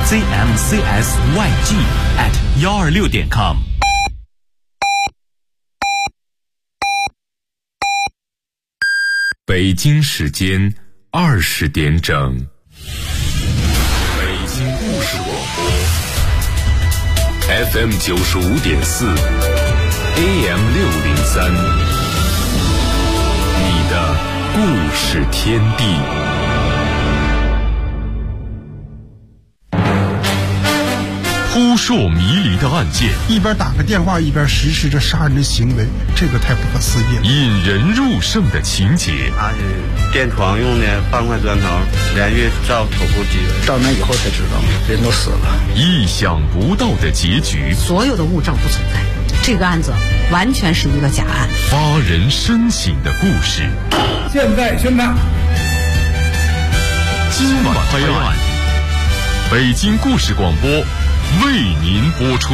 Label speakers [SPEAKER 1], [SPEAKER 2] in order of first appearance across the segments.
[SPEAKER 1] cmcsyg@126.com。
[SPEAKER 2] 北京时间20点整。北京故事广播 FM 95.4 AM 603，你的故事天地。扑朔迷离的案件，
[SPEAKER 3] 一边打个电话一边实施着杀人的行为，这个太不可思议了。
[SPEAKER 2] 引人入胜的情节，
[SPEAKER 4] 他是电床用的半块砖头连续照头部击人，
[SPEAKER 5] 照完以后才知道人都死了。
[SPEAKER 2] 意想不到的结局，
[SPEAKER 6] 所有的物证不存在，这个案子完全是一个假案。
[SPEAKER 2] 发人深省的故事，
[SPEAKER 5] 现在宣判，
[SPEAKER 2] 今晚拍案，北京故事广播为您播出。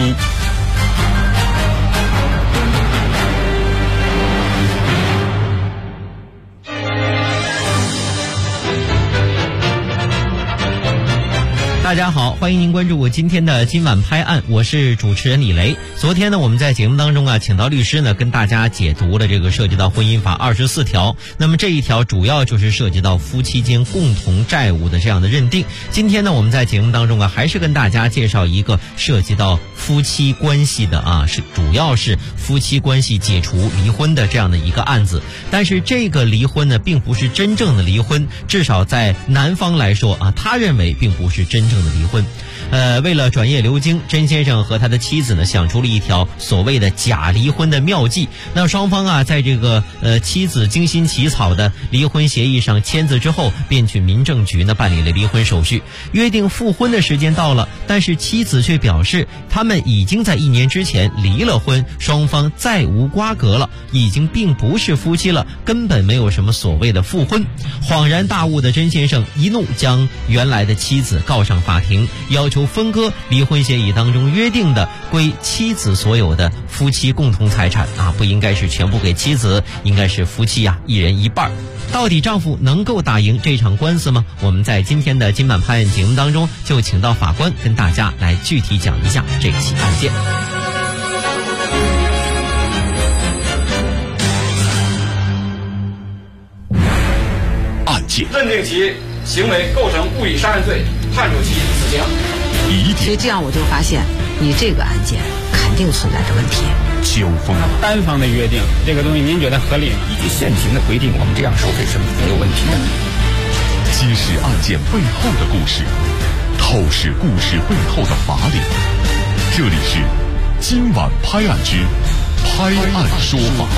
[SPEAKER 7] 大家好，欢迎您关注我今天的今晚拍案，我是主持人李雷。昨天呢，我们在节目当中请到律师呢，跟大家解读了这个涉及到婚姻法24条。那么这一条主要就是涉及到夫妻间共同债务的这样的认定。今天呢，我们在节目当中还是跟大家介绍一个涉及到夫妻关系的主要是夫妻关系解除离婚的这样的一个案子。但是这个离婚呢，并不是真正的离婚，至少在男方来说他认为并不是真正的离婚。为了转业流经，甄先生和他的妻子呢想出了一条所谓的假离婚的妙计。那双方在这个妻子精心起草的离婚协议上签字之后，便去民政局呢办理了离婚手续，约定复婚的时间到了，但是妻子却表示他们已经在1年之前离了婚，双方再无瓜葛了，已经并不是夫妻了，根本没有什么所谓的复婚。恍然大悟的甄先生一怒将原来的妻子告上法庭，要求分割离婚协议当中约定的归妻子所有的夫妻共同财产不应该是全部给妻子，应该是夫妻一人一半。到底丈夫能够打赢这场官司吗？我们在今天的今晚拍案节目当中就请到法官跟大家来具体讲一下这起案件。
[SPEAKER 2] 案件
[SPEAKER 8] 认定其行为构成故意杀人罪，判处其死刑。
[SPEAKER 6] 所以这样我就发现你这个案件肯定存在着问题。
[SPEAKER 2] 交锋，
[SPEAKER 5] 单方的约定这个东西您觉得合理吗？
[SPEAKER 9] 依据现行的规定，我们这样收费是没有问题的。
[SPEAKER 2] 揭示案件背后的故事，透视故事背后的法理。这里是今晚拍案之拍案说法。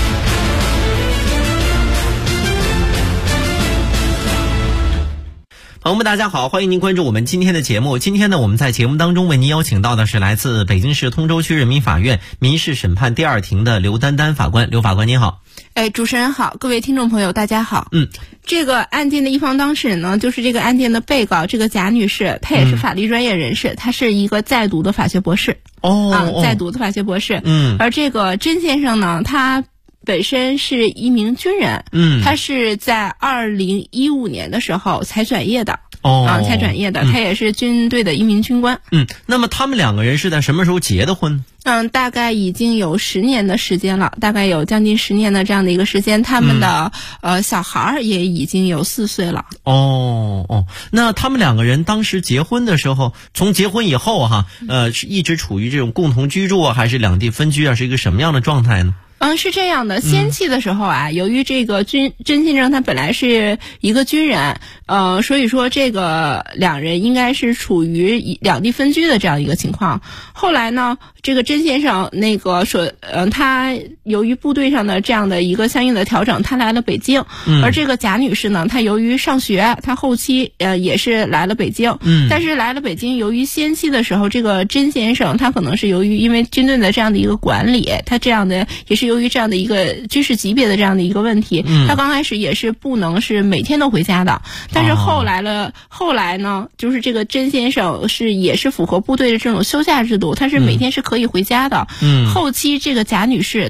[SPEAKER 7] 朋友们大家好，欢迎您关注我们今天的节目。今天呢，我们在节目当中为您邀请到的是来自北京市通州区人民法院民事审判第2庭的刘丹丹法官。刘法官您好。
[SPEAKER 10] 主持人好，各位听众朋友大家好。这个案件的一方当事人呢，就是这个案件的被告这个贾女士，她也是法律专业人士，她是一个在读的法学博士。在读的法学博士。而这个甄先生呢，他本身是一名军人，他是在2015年的时候才转业的。才转业的，他也是军队的一名军官。
[SPEAKER 7] 那么他们2个人是在什么时候结的婚？
[SPEAKER 10] 大概已经有10年的时间了，大概有将近10年的这样的一个时间，他们的小孩也已经有4岁了。
[SPEAKER 7] 那他们2个人当时结婚的时候，从结婚以后是一直处于这种共同居住还是两地分居是一个什么样的状态呢？
[SPEAKER 10] 是这样的，先期的时候由于这个甄先生他本来是一个军人，所以说这个2人应该是处于两地分居的这样一个情况。后来呢，这个甄先生他由于部队上的这样的一个相应的调整，他来了北京。而这个贾女士呢，她由于上学，她后期也是来了北京。但是来了北京，由于先期的时候，这个甄先生他可能是由于因为军队的这样的一个管理，他这样的也是由于这样的一个军事级别的这样的一个问题，他刚开始也是不能是每天都回家的。但是后来呢，就是这个甄先生也是符合部队的这种休假制度，他是每天是可以回家的。后期这个贾女士她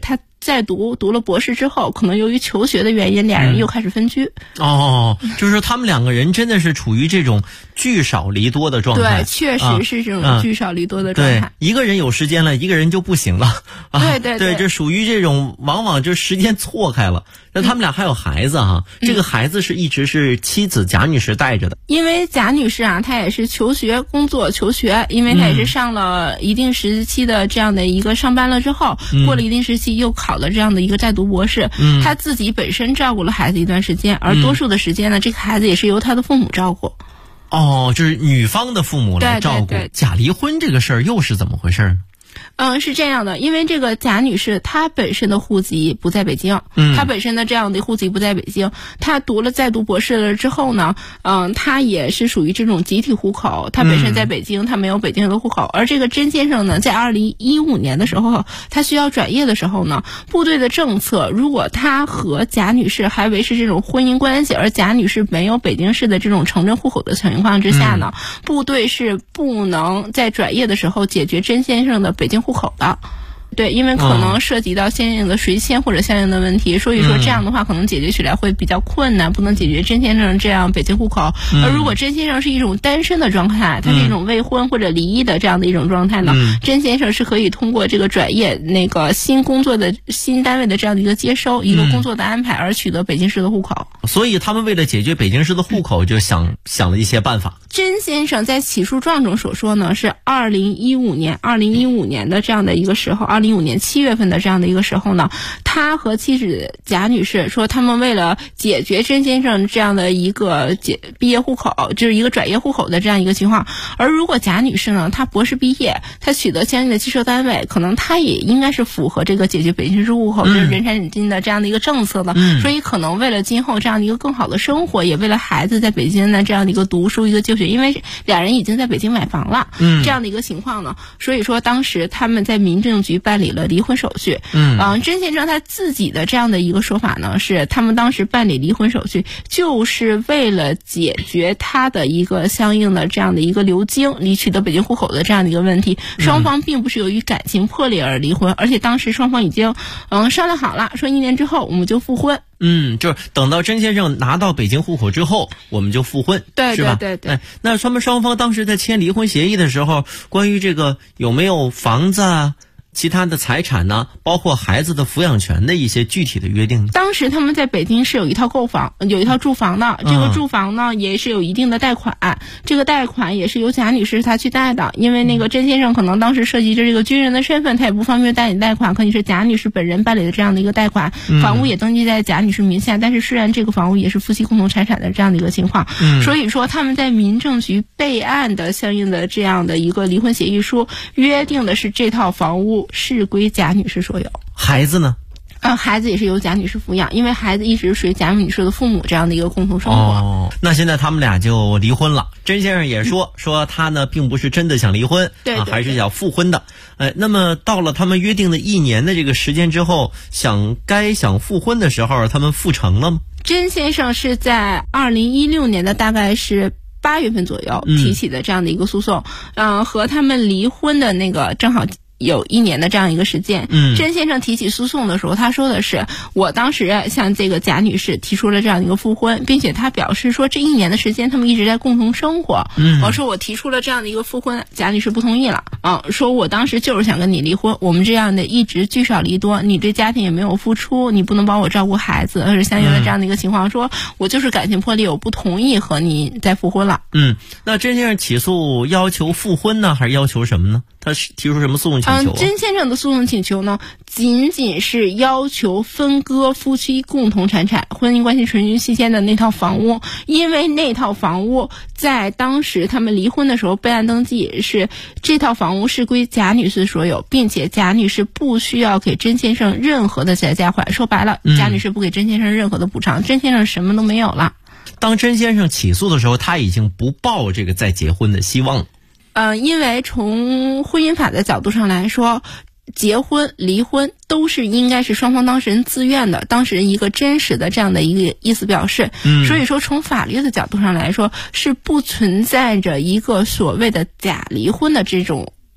[SPEAKER 10] 再读了博士之后，可能由于求学的原因，两人又开始分居。
[SPEAKER 7] 就是说他们两个人真的是处于这种聚少离多的状态。
[SPEAKER 10] 对，确实是这种聚少离多的状态。
[SPEAKER 7] 对，一个人有时间了，一个人就不行了。对，这属于这种往往就时间错开了。那他们俩还有孩子哈，这个孩子是一直是妻子贾女士带着的。
[SPEAKER 10] 因为贾女士啊，她也是求学工作求学，因为她也是上了一定时期的这样的一个上班了之后，过了一定时期又考了这样的一个在读博士。她自己本身照顾了孩子一段时间，而多数的时间呢，这个孩子也是由她的父母照顾。
[SPEAKER 7] 就是女方的父母来照顾。
[SPEAKER 10] 对，
[SPEAKER 7] 假离婚这个事儿又是怎么回事呢？
[SPEAKER 10] 是这样的，因为这个贾女士她本身的户籍不在北京，她本身的这样的户籍不在北京，她再读博士了之后呢，她也是属于这种集体户口，她本身在北京，她没有北京的户口。而这个甄先生呢，在2015年的时候，他需要转业的时候呢，部队的政策，如果他和贾女士还维持这种婚姻关系，而贾女士没有北京市的这种城镇户口的情况之下呢，部队是不能在转业的时候解决甄先生的北京户口的。对，因为可能涉及到相应的随迁或者相应的问题，所以说这样的话可能解决起来会比较困难，不能解决甄先生这样北京户口。而如果甄先生是一种单身的状态，他是一种未婚或者离异的这样的一种状态呢，甄先生是可以通过这个转业那个新工作的新单位的这样的一个接收，一个工作的安排而取得北京市的户口。
[SPEAKER 7] 所以他们为了解决北京市的户口，就想了一些办法。
[SPEAKER 10] 甄先生在起诉状中所说呢，是2015年的这样的一个时候，2015年7月份的这样的一个时候呢，他和妻子贾女士说，他们为了解决甄先生这样的一个毕业户口，就是一个转业户口的这样一个情况。而如果贾女士呢，她博士毕业，她取得相应的接收单位，可能她也应该是符合这个解决北京市户口就是人产引进的这样的一个政策的。所以可能为了今后这样的一个更好的生活，也为了孩子在北京的这样的一个读书一个就学，因为两人已经在北京买房了，这样的一个情况呢，所以说当时他们在民政局办理了离婚手续。甄先生他自己的这样的一个说法呢，是他们当时办理离婚手续就是为了解决他的一个相应的这样的一个流经离取得北京户口的这样的一个问题。双方并不是由于感情破裂而离婚，而且当时双方已经商量好了，说1年之后我们就复婚。
[SPEAKER 7] 就是等到甄先生拿到北京户口之后，我们就复婚，
[SPEAKER 10] 对，
[SPEAKER 7] 是吧？
[SPEAKER 10] 对。
[SPEAKER 7] 那他们双方当时在签离婚协议的时候，关于这个有没有房子啊、其他的财产呢，包括孩子的抚养权的一些具体的约定。
[SPEAKER 10] 当时他们在北京是有一套住房的，这个住房呢也是有一定的贷款，这个贷款也是由贾女士她去贷的，因为那个甄先生可能当时涉及着这个军人的身份，他也不方便代理贷款，可能是贾女士本人办理的这样的一个贷款，房屋也登记在贾女士名下，但是虽然这个房屋也是夫妻共同财产的这样的一个情况，所以说他们在民政局备案的相应的这样的一个离婚协议书约定的是这套房屋是归贾女士所有。
[SPEAKER 7] 孩子呢？
[SPEAKER 10] 孩子也是由贾女士抚养，因为孩子一直属于贾女士的父母这样的一个共同生活。
[SPEAKER 7] 那现在他们俩就离婚了。甄先生也说他呢并不是真的想离婚，
[SPEAKER 10] 对，
[SPEAKER 7] 还是想复婚的。那么到了他们约定的1年的这个时间之后，想复婚的时候，他们复成了吗？
[SPEAKER 10] 甄先生是在2016年的大概是8月份左右提起的这样的一个诉讼，和他们离婚的那个正好有1年的这样一个时间。甄先生提起诉讼的时候，他说的是，我当时向这个贾女士提出了这样一个复婚，并且他表示说这1年的时间他们一直在共同生活。我说我提出了这样的一个复婚，贾女士不同意了。说我当时就是想跟你离婚，我们这样的一直聚少离多，你对家庭也没有付出，你不能帮我照顾孩子，而是相应的这样的一个情况，说我就是感情破裂，我不同意和你再复婚了。
[SPEAKER 7] 那甄先生起诉要求复婚呢，还是要求什么呢？他提出什么诉讼请求？
[SPEAKER 10] 甄先生的诉讼请求呢，仅仅是要求分割夫妻共同财产，婚姻关系存续期间的那套房屋，因为那套房屋在当时他们离婚的时候备案登记是这套房屋是归贾女士所有，并且贾女士不需要给甄先生任何的再加款。说白了，贾女士不给甄先生任何的补偿，甄先生什么都没有了。
[SPEAKER 7] 当甄先生起诉的时候，他已经不抱这个再结婚的希望了。
[SPEAKER 10] 因为从婚姻法的角度上来说，结婚、离婚都是应该是双方当事人自愿的，当事人一个真实的这样的一个意思表示。所以说从法律的角度上来说，是不存在着一个所谓的假离婚的这种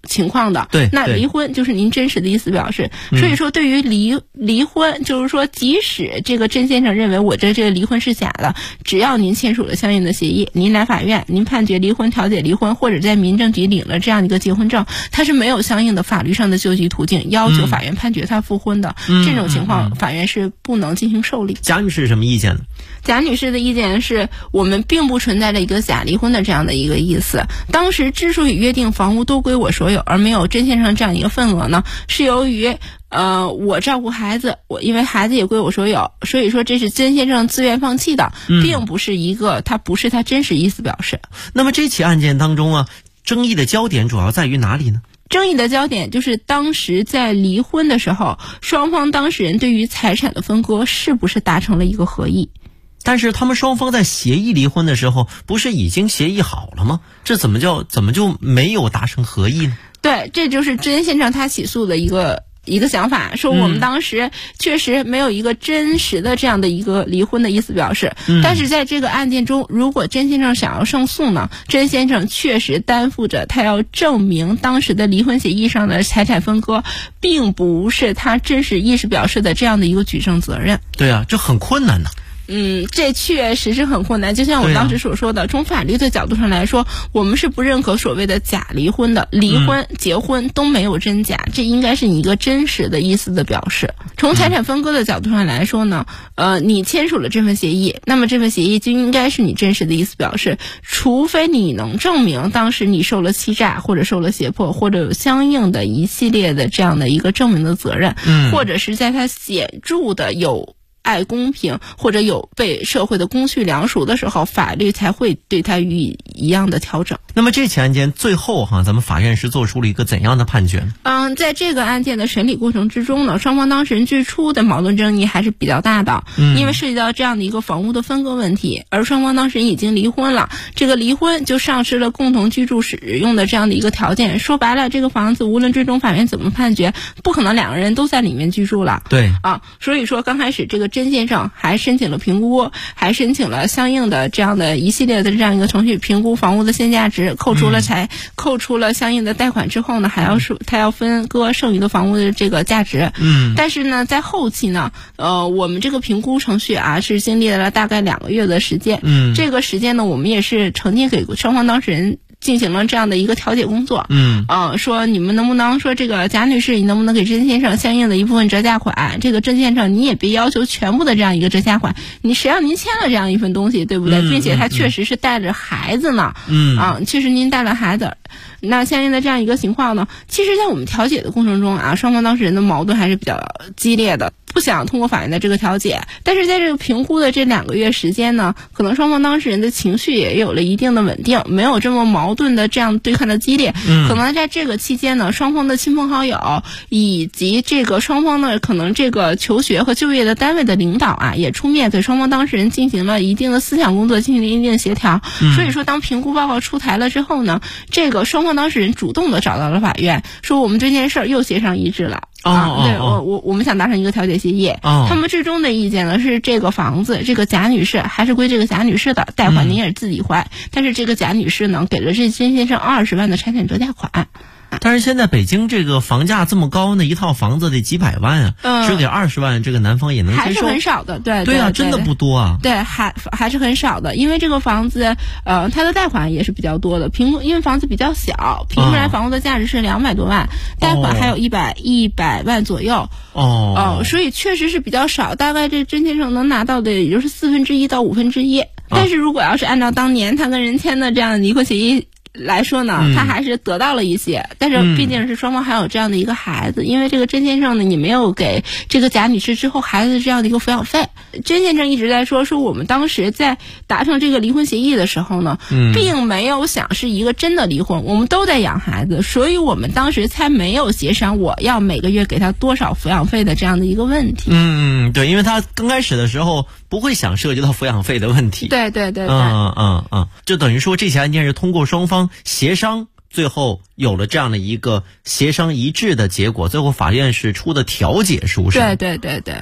[SPEAKER 10] 情况的。
[SPEAKER 7] 对，
[SPEAKER 10] 那离婚就是您真实的意思表示。所以说，对于离婚，就是说，即使这个甄先生认为我这个离婚是假的，只要您签署了相应的协议，您来法院，您判决离婚、调解离婚，或者在民政局领了这样的一个结婚证，他是没有相应的法律上的救济途径，要求法院判决他复婚的。这种情况，法院是不能进行受理。
[SPEAKER 7] 贾女士什么意见呢？
[SPEAKER 10] 贾女士的意见是我们并不存在着一个假离婚的这样的一个意思。当时之所以约定房屋都归我所有，而没有甄先生这样一个份额呢，是由于我照顾孩子，因为孩子也归我所有，所以说这是甄先生自愿放弃的，并不是他不是他真实意思表示。
[SPEAKER 7] 那么这起案件当中啊，争议的焦点主要在于哪里呢？
[SPEAKER 10] 争议的焦点就是当时在离婚的时候，双方当事人对于财产的分割是不是达成了一个合意。
[SPEAKER 7] 但是他们双方在协议离婚的时候，不是已经协议好了吗？这怎么就没有达成合意呢？
[SPEAKER 10] 对，这就是甄先生他起诉的一个想法，说我们当时确实没有一个真实的这样的一个离婚的意思表示。但是在这个案件中，如果甄先生想要胜诉呢，甄先生确实担负着他要证明当时的离婚协议上的财产分割并不是他真实意思表示的这样的一个举证责任。
[SPEAKER 7] 对啊，这很困难呢。
[SPEAKER 10] 这确实是很困难。就像我当时所说的，从法律的角度上来说，我们是不认可所谓的假离婚的，离婚、结婚都没有真假，这应该是你一个真实的意思的表示。从财产分割的角度上来说呢，你签署了这份协议，那么这份协议就应该是你真实的意思表示，除非你能证明当时你受了欺诈或者受了胁迫，或者有相应的一系列的这样的一个证明的责任，或者是在它显著的有爱公平或者有被社会的公序良俗的时候，法律才会对它予以一样的调整。
[SPEAKER 7] 那么这起案件最后咱们法院是做出了一个怎样的判决？
[SPEAKER 10] 在这个案件的审理过程之中呢，双方当事人最初的矛盾争议还是比较大的，因为涉及到这样的一个房屋的分割问题，而双方当事人已经离婚了，这个离婚就丧失了共同居住使用的这样的一个条件。说白了，这个房子无论最终法院怎么判决，不可能两个人都在里面居住了。
[SPEAKER 7] 对
[SPEAKER 10] 所以说刚开始这个甄先生还申请了评估，还申请了相应的这样的一系列的这样一个程序，评估房屋的现价值，扣除了相应的贷款之后呢，他要分割剩余的房屋的这个价值。但是呢，在后期呢，我们这个评估程序是经历了大概2个月的时间。这个时间呢，我们也是曾经给双方当事人进行了这样的一个调解工作。说你们能不能说这个贾女士，你能不能给甄先生相应的一部分折价款？这个甄先生你也别要求全部的这样一个折价款，谁让您签了这样一份东西，对不对？并且他确实是带着孩子呢。确实您带了孩子。那相应的这样一个情况呢，其实在我们调解的过程中双方当事人的矛盾还是比较激烈的，不想通过法院的这个调解。但是在这个评估的这2个月时间呢，可能双方当事人的情绪也有了一定的稳定，没有这么矛盾的这样对抗的激烈。可能在这个期间呢，双方的亲朋好友以及这个双方的可能这个求学和就业的单位的领导也出面给双方当事人进行了一定的思想工作，进行了一定的协调。所以说当评估报告出台了之后呢，这个双方当事人主动的找到了法院，说我们这件事儿又协商一致了。对，我们想达成一个调解协议。他们最终的意见呢是，这个房子这个贾女士还是归这个贾女士的，贷款您也是自己还。但是这个贾女士呢，给了这甄先生20万的财产折价款。
[SPEAKER 7] 但是现在北京这个房价这么高呢，一套房子得几百万只给20万，这个男方也能接受，
[SPEAKER 10] 还是很少的。对
[SPEAKER 7] 真的不多啊。
[SPEAKER 10] 对，还是很少的，因为这个房子它的贷款也是比较多的，因为房子比较小，评出来房屋的价值是200多万，贷款还有100万左右。所以确实是比较少，大概这甄先生能拿到的也就是1/4到1/5。但是如果要是按照当年他跟人签的这样的离婚协议来说呢，他还是得到了一些，但是毕竟是双方还有这样的一个孩子，因为这个甄先生呢，你没有给这个贾女士之后孩子这样的一个抚养费。甄先生一直在说我们当时在达成这个离婚协议的时候呢，并没有想是一个真的离婚，我们都在养孩子，所以我们当时才没有协商我要每个月给他多少抚养费的这样的一个问题。
[SPEAKER 7] 对，因为他刚开始的时候不会想涉及到抚养费的问题。
[SPEAKER 10] 对，
[SPEAKER 7] 就等于说这起案件是通过双方协商，最后有了这样的一个协商一致的结果，最后法院是出的调解书。
[SPEAKER 10] 对。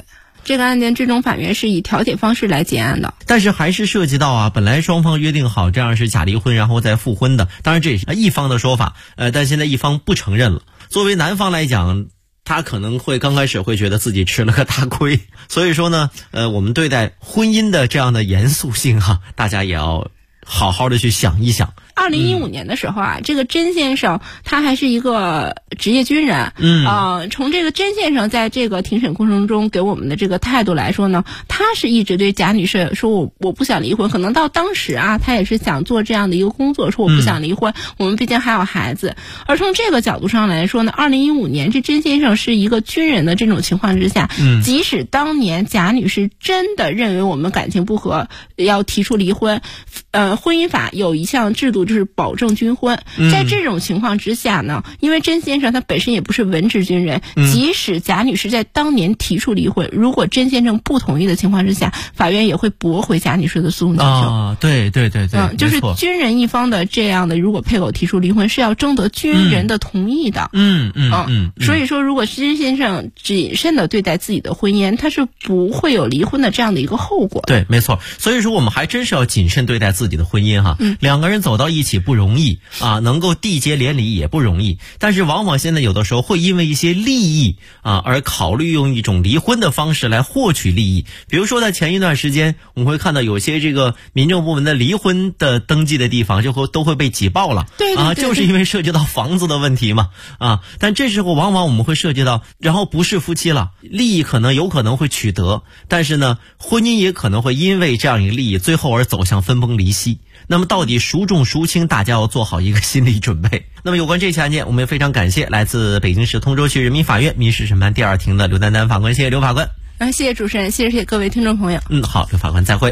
[SPEAKER 10] 这个案件最终法院是以调解方式来结案的。
[SPEAKER 7] 但是还是涉及到啊，本来双方约定好这样是假离婚然后再复婚的，当然这也是一方的说法，但现在一方不承认了。作为男方来讲，他可能会刚开始会觉得自己吃了个大亏，所以说呢，我们对待婚姻的这样的严肃性大家也要好好的去想一想。
[SPEAKER 10] 2015年的时候这个甄先生他还是一个职业军人，从这个甄先生在这个庭审过程中给我们的这个态度来说呢，他是一直对贾女士说我不想离婚，可能到当时他也是想做这样的一个工作，说我不想离婚，我们毕竟还有孩子。而从这个角度上来说呢，2015年这甄先生是一个军人的这种情况之下，即使当年贾女士真的认为我们感情不和要提出离婚，婚姻法有一项制度就是保证军婚，在这种情况之下呢，因为甄先生他本身也不是文职军人，即使贾女士在当年提出离婚，如果甄先生不同意的情况之下，法院也会驳回贾女士的诉讼请求。
[SPEAKER 7] 对，
[SPEAKER 10] 就是军人一方的这样的，如果配偶提出离婚是要征得军人的同意的。所以说，如果甄先生谨慎的对待自己的婚姻，他是不会有离婚的这样的一个后果。
[SPEAKER 7] 对，没错。所以说，我们还真是要谨慎对待自己的婚姻两个人走到一起不容易能够缔结连理也不容易，但是往往现在有的时候会因为一些利益而考虑用一种离婚的方式来获取利益。比如说在前一段时间，我们会看到有些这个民政部门的离婚的登记的地方都会被挤爆了，
[SPEAKER 10] 对，
[SPEAKER 7] 就是因为涉及到房子的问题嘛但这时候往往我们会涉及到，然后不是夫妻了，利益有可能会取得，但是呢，婚姻也可能会因为这样一个利益最后而走向分崩离析。那么到底孰重孰轻，大家要做好一个心理准备。那么有关这起案件，我们也非常感谢来自北京市通州区人民法院民事审判第2庭的刘丹丹法官，谢谢刘法官。
[SPEAKER 10] 谢谢主持人，谢谢各位听众朋友。
[SPEAKER 7] 好，刘法官再会。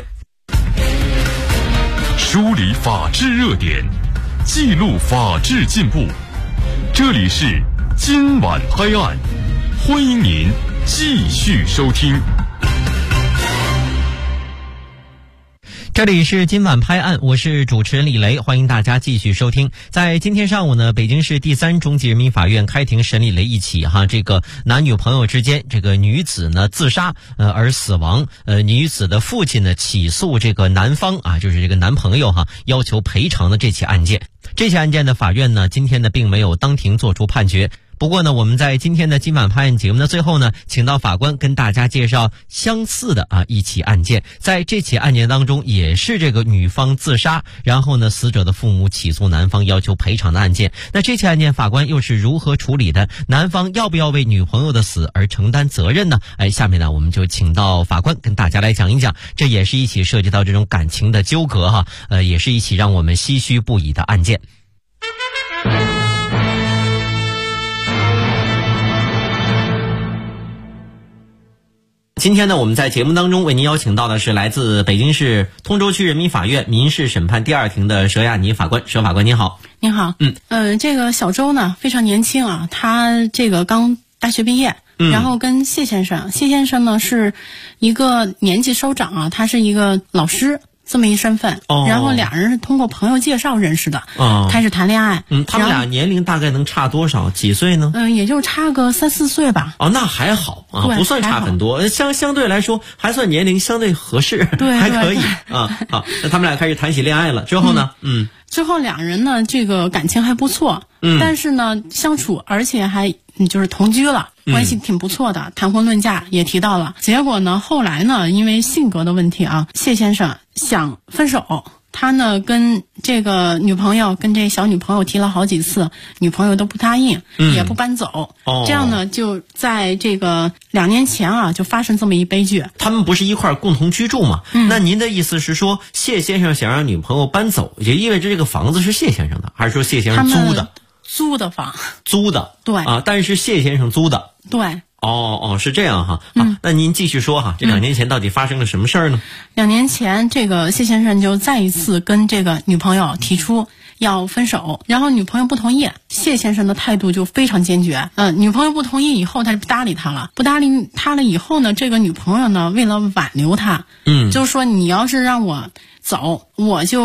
[SPEAKER 2] 梳理法治热点，记录法治进步，这里是今晚拍案，欢迎您继续收听。
[SPEAKER 7] 这里是今晚拍案，我是主持人李雷，欢迎大家继续收听。在今天上午呢，北京市第3中级人民法院开庭审理了一起这个男女朋友之间，这个女子呢自杀而死亡，女子的父亲呢起诉这个男方就是这个男朋友要求赔偿的这起案件。这起案件的法院呢今天呢并没有当庭作出判决。不过呢，我们在今天的今晚拍案节目的最后呢，请到法官跟大家介绍相似的一起案件。在这起案件当中，也是这个女方自杀，然后呢，死者的父母起诉男方要求赔偿的案件。那这起案件法官又是如何处理的？男方要不要为女朋友的死而承担责任呢？下面呢，我们就请到法官跟大家来讲一讲，这也是一起涉及到这种感情的纠葛也是一起让我们唏嘘不已的案件。今天呢，我们在节目当中为您邀请到的是来自北京市通州区人民法院民事审判第2庭的佘亚妮法官。佘法官您好。
[SPEAKER 1] 您好。这个小周呢非常年轻他这个刚大学毕业，然后跟谢先生呢是一个年纪稍长他是一个老师这么一身份，然后俩人是通过朋友介绍认识的，开始谈恋爱。
[SPEAKER 7] 他们俩年龄大概能差多少？几岁呢？
[SPEAKER 1] 也就差个3、4岁吧。
[SPEAKER 7] 那还好不算差很多，相对来说还算年龄相对合适，
[SPEAKER 1] 对，
[SPEAKER 7] 还可以好，那他们俩开始谈起恋爱了之后呢？
[SPEAKER 1] 之后两人呢这个感情还不错，但是呢相处而且还就是同居了。关系挺不错的，谈婚论嫁也提到了。结果呢，后来呢，因为性格的问题谢先生想分手。他呢跟这个女朋友跟这小女朋友提了好几次，女朋友都不答应，也不搬走。这样呢就在这个2年前就发生这么一悲剧。
[SPEAKER 7] 他们不是一块共同居住吗？那您的意思是说谢先生想让女朋友搬走，也意味着这个房子是谢先生的，还是说谢先生租的？
[SPEAKER 1] 租的房。
[SPEAKER 7] 租的。
[SPEAKER 1] 对
[SPEAKER 7] 但是谢先生租的。
[SPEAKER 1] 对。
[SPEAKER 7] 是这样好，那您继续说这2年前到底发生了什么事儿呢
[SPEAKER 1] ？2年前，这个谢先生就再一次跟这个女朋友提出要分手，然后女朋友不同意，谢先生的态度就非常坚决。女朋友不同意以后，他就不搭理他了。不搭理他了以后呢，这个女朋友呢，为了挽留他，就是说你要是让我走，我就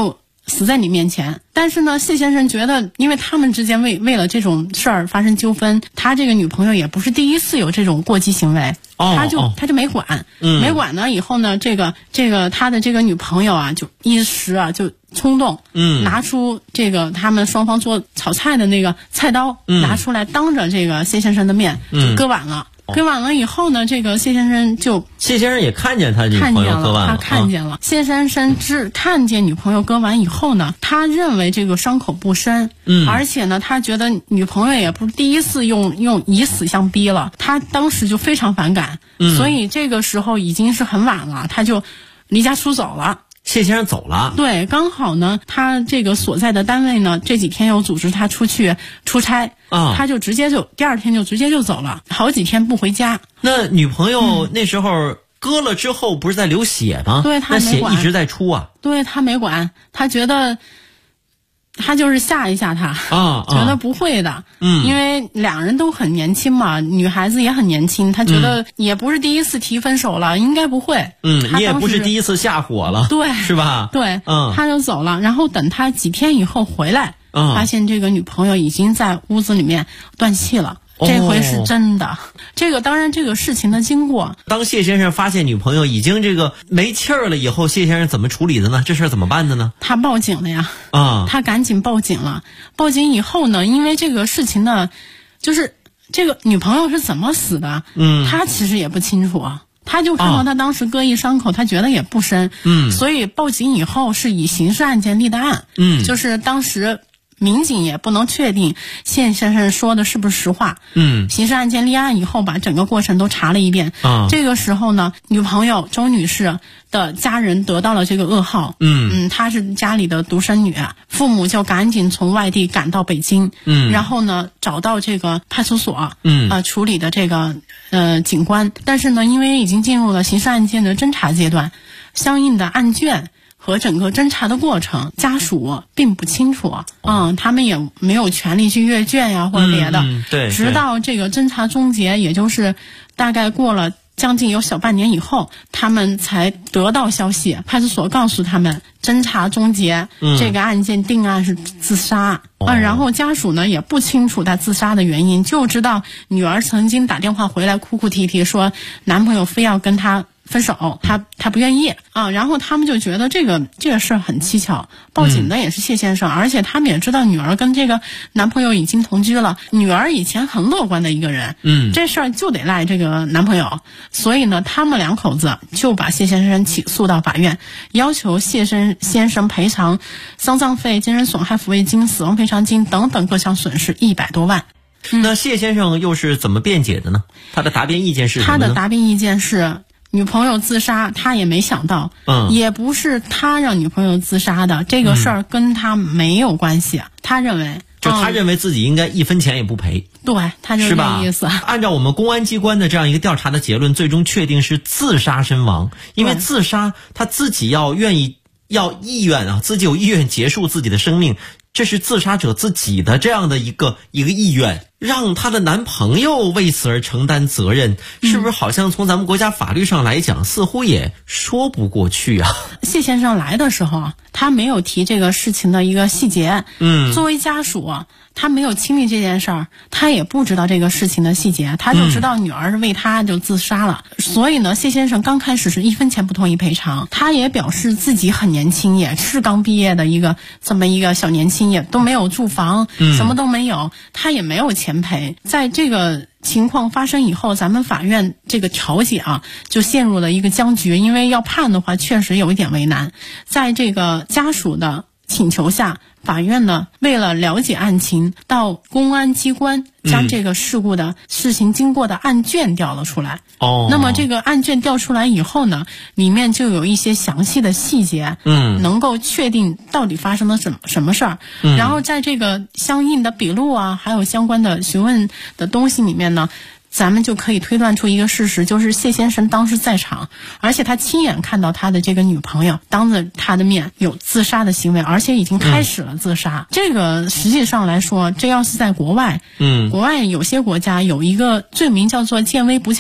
[SPEAKER 1] 死在你面前。但是呢，谢先生觉得，因为他们之间为了这种事儿发生纠纷，他这个女朋友也不是第一次有这种过激行为，他就没管，没管呢。以后呢，这个他的这个女朋友啊，就一时啊就冲动，拿出这个他们双方做炒菜的那个菜刀，拿出来当着这个谢先生的面就割腕了。割完了以后呢，这个谢先生
[SPEAKER 7] 也看见他女朋友割完了，
[SPEAKER 1] 他看见了。谢先生看见女朋友割完以后呢，他认为这个伤口不深，而且呢，他觉得女朋友也不是第一次用以死相逼了，他当时就非常反感，所以这个时候已经是很晚了，他就离家出走了。
[SPEAKER 7] 谢先生走了，
[SPEAKER 1] 对，刚好呢，他这个所在的单位呢，这几天又组织他出去出差，他就第二天就直接就走了，好几天不回家。
[SPEAKER 7] 那女朋友那时候割了之后，不是在流血吗？
[SPEAKER 1] 对，他没管，
[SPEAKER 7] 那血一直在出啊。
[SPEAKER 1] 对，他没管，他觉得。他就是吓一吓他，觉得不会的，因为两人都很年轻嘛，女孩子也很年轻，他觉得也不是第一次提分手了，应该不会。
[SPEAKER 7] 你也不是第一次下火了，
[SPEAKER 1] 对，
[SPEAKER 7] 是吧？
[SPEAKER 1] 对，他就走了，然后等他几天以后回来，发现这个女朋友已经在屋子里面断气了。这回是真的，当然这个事情的经过。
[SPEAKER 7] 当谢先生发现女朋友已经这个没气儿了以后，谢先生怎么处理的呢？这事儿怎么办的呢？
[SPEAKER 1] 他报警了呀，他赶紧报警了。报警以后呢，因为这个事情呢，就是这个女朋友是怎么死的，他其实也不清楚啊。他就看到他当时割一伤口，他觉得也不深，所以报警以后是以刑事案件立的案，就是当时。民警也不能确定谢先生说的是不是实话。刑事案件立案以后，把整个过程都查了一遍。这个时候呢，女朋友周女士的家人得到了这个噩耗。她是家里的独生女，父母就赶紧从外地赶到北京。然后呢，找到这个派出所，处理的这个警官。但是呢，因为已经进入了刑事案件的侦查阶段，相应的案卷。和整个侦查的过程，家属并不清楚，他们也没有权利去阅卷呀或者别的。
[SPEAKER 7] 对，
[SPEAKER 1] 直到这个侦查终结，也就是大概过了将近有小半年以后，他们才得到消息，派出所告诉他们侦查终结，这个案件定案是自杀。然后家属呢也不清楚他自杀的原因，就知道女儿曾经打电话回来哭哭啼啼说男朋友非要跟她分手，他不愿意然后他们就觉得这个事儿很蹊跷，报警的也是谢先生，而且他们也知道女儿跟这个男朋友已经同居了，女儿以前很乐观的一个人，这事儿就得赖这个男朋友，所以呢，他们两口子就把谢先生起诉到法院，要求谢先生赔偿丧葬费、精神损害抚慰金、死亡赔偿金等等各项损失100多万。
[SPEAKER 7] 那谢先生又是怎么辩解的呢？他的答辩意见是什么呢？
[SPEAKER 1] 他的答辩意见是。女朋友自杀，他也没想到，也不是他让女朋友自杀的，这个事儿跟他没有关系。他认为，
[SPEAKER 7] 他认为自己应该1分钱也不赔。
[SPEAKER 1] 对，他就这个意思。
[SPEAKER 7] 按照我们公安机关的这样一个调查的结论，最终确定是自杀身亡，因为自杀他自己要意愿自己有意愿结束自己的生命。这是自杀者自己的这样的一个意愿，让她的男朋友为此而承担责任，是不是好像从咱们国家法律上来讲，似乎也说不过去啊？
[SPEAKER 1] 谢先生来的时候，他没有提这个事情的一个细节。作为家属，他没有亲历这件事儿，他也不知道这个事情的细节，他就知道女儿是为他就自杀了。所以呢，谢先生刚开始是1分钱不同意赔偿，他也表示自己很年轻，也是刚毕业的这么一个小年轻，也都没有住房，什么都没有，他也没有钱赔。在这个情况发生以后，咱们法院这个调解就陷入了一个僵局，因为要判的话确实有一点为难。在这个家属的请求下，法院呢为了了解案情，到公安机关将这个事故的事情经过的案卷调了出来。那么这个案卷调出来以后呢，里面就有一些详细的细节，能够确定到底发生了什么事儿。然后在这个相应的笔录还有相关的询问的东西里面呢，咱们就可以推断出一个事实，就是谢先生当时在场，而且他亲眼看到他的这个女朋友当着他的面有自杀的行为，而且已经开始了自杀。这个实际上来说，这要是在国外，国外有些国家有一个罪名叫做见微不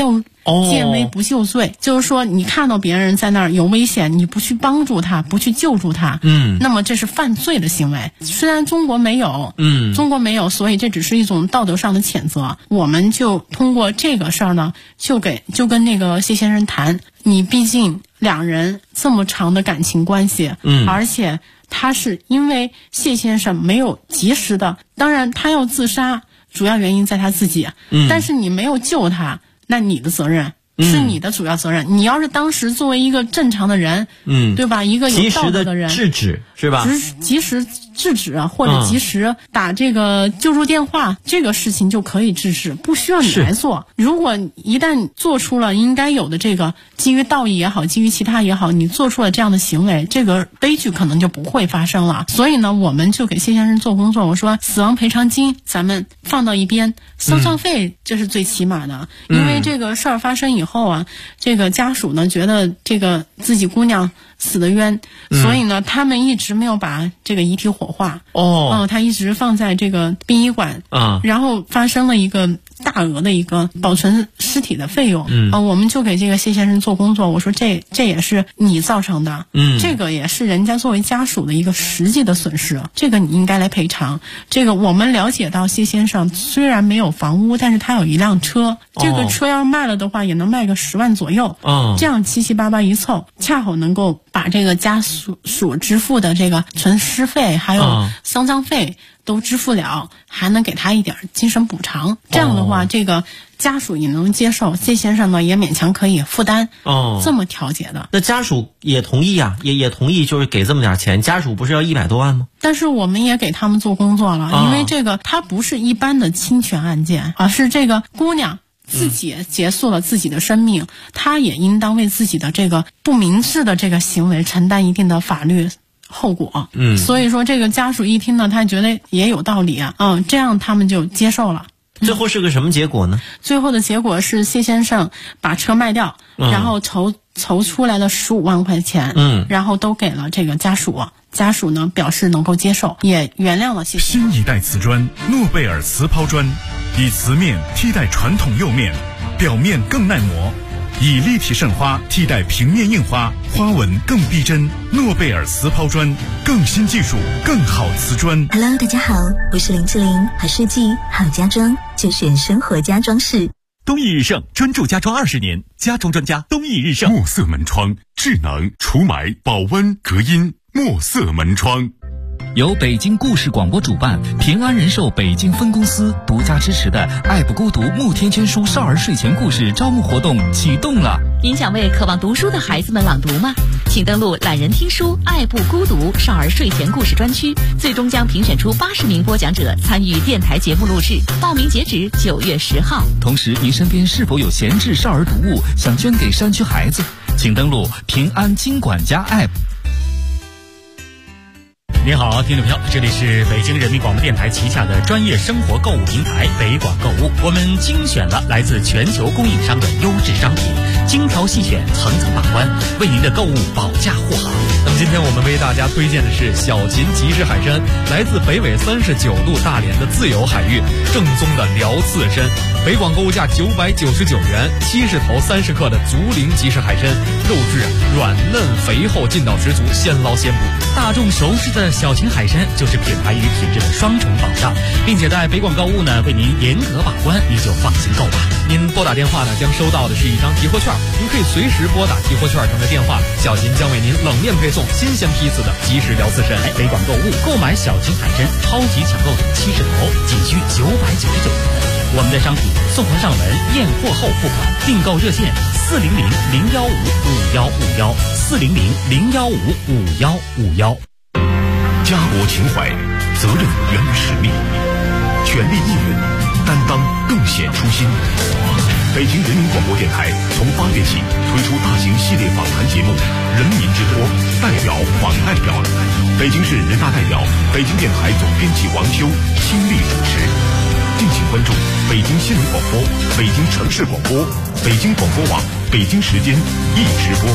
[SPEAKER 1] 见危不救罪，就是说你看到别人在那儿有危险，你不去帮助他，不去救助他，那么这是犯罪的行为。虽然中国没有，所以这只是一种道德上的谴责。我们就通过这个事儿呢，就跟那个谢先生谈，你毕竟两人这么长的感情关系，而且他是因为谢先生没有及时的，当然他要自杀，主要原因在他自己，但是你没有救他，那你的责任。是你的主要责任。你要是当时作为一个正常的人，对吧？一个有道德的人，
[SPEAKER 7] 及时的制止是吧？
[SPEAKER 1] 及时制止或者及时打这个救助电话，这个事情就可以制止，不需要你来做。如果一旦做出了应该有的这个基于道义也好，基于其他也好，你做出了这样的行为，这个悲剧可能就不会发生了。所以呢，我们就给谢先生做工作。我说死亡赔偿金咱们放到一边，丧葬费这是最起码的，因为这个事儿发生以后啊，这个家属呢觉得这个自己姑娘死得冤，所以呢他们一直没有把这个遗体火化。他一直放在这个殡仪馆然后发生了一个大额的一个保存尸体的费用。我们就给这个谢先生做工作。我说这也是你造成的，这个也是人家作为家属的一个实际的损失，这个你应该来赔偿。这个我们了解到谢先生虽然没有房屋，但是他有一辆车，这个车要卖了的话也能卖个10万左右，这样七七八八一凑，恰好能够把这个家属支付的这个存尸费还有丧葬费都支付了，还能给他一点精神补偿。这样的话这个家属也能接受，谢先生呢也勉强可以负担，这么调解的。
[SPEAKER 7] 那家属也同意啊，也同意，就是给这么点钱。家属不是要100多万吗？
[SPEAKER 1] 但是我们也给他们做工作了，因为这个它不是一般的侵权案件，而是这个姑娘自己结束了自己的生命，她也应当为自己的这个不明智的这个行为承担一定的法律后果。所以说这个家属一听呢，他觉得也有道理啊，这样他们就接受了。
[SPEAKER 7] 最后是个什么结果呢？
[SPEAKER 1] 最后的结果是谢先生把车卖掉，然后筹出来的15万块钱，然后都给了这个家属。家属呢表示能够接受，也原谅了谢先生。
[SPEAKER 11] 新一代瓷砖诺贝尔瓷抛砖，以瓷面替代传统釉面，表面更耐磨，以立体渗花替代平面印花，花纹更逼真。诺贝尔瓷抛砖，更新技术，更好瓷砖。
[SPEAKER 12] Hello， 大家好，我是林志玲，好设计好家装就选生活家装饰。
[SPEAKER 13] 东益日盛专注家装20年，家装专家东益日盛。
[SPEAKER 2] 墨色门窗，智能除霾、保温、隔音。墨色门窗
[SPEAKER 13] 由北京故事广播主办，平安人寿北京分公司独家支持的爱不孤独慕天娟书少儿睡前故事招募活动启动了。
[SPEAKER 14] 您想为渴望读书的孩子们朗读吗？请登录懒人听书爱不孤独少儿睡前故事专区，最终将评选出80名播讲者参与电台节目录制，报名截止9月10号。
[SPEAKER 13] 同时您身边是否有闲置少儿读物想捐给山区孩子，请登录平安金管家 App。
[SPEAKER 15] 您好，听众朋友，这里是北京人民广播电台旗下的专业生活购物平台北广购物。我们精选了来自全球供应商的优质商品，精挑细选，层层把关，为您的购物保驾护航。
[SPEAKER 16] 那么今天我们为大家推荐的是小秦集市海参，来自北纬39度大连的自由海域，正宗的辽刺参。北广购物价999元，70头30克的竹林集市海参，肉质软嫩肥厚，劲道十足，现捞现捕。
[SPEAKER 15] 大众熟知的小秦海参就是品牌与品质的双重保障，并且在北广购物呢为您严格把关，你就放心购吧。
[SPEAKER 16] 您拨打电话呢将收到的是一张提货券，您可以随时拨打提货券上的电话，小秦将为您冷面配送新鲜批次的即食辽刺参。
[SPEAKER 15] 北广购物购买小秦海参超级抢购70头，仅需999元。我们的商品送货上门，验货后付款，订购热线400-015-5151，400-015-5151。
[SPEAKER 2] 家国情怀，责任源于使命，权力义务，担当更显初心。北京人民广播电台从8月起推出大型系列访谈节目《人民之托》，代表访代表，北京市人大代表、北京电台总编辑王秋亲力主持。敬请关注北京新闻广播、北京城市广播、北京广播网、北京时间一直播。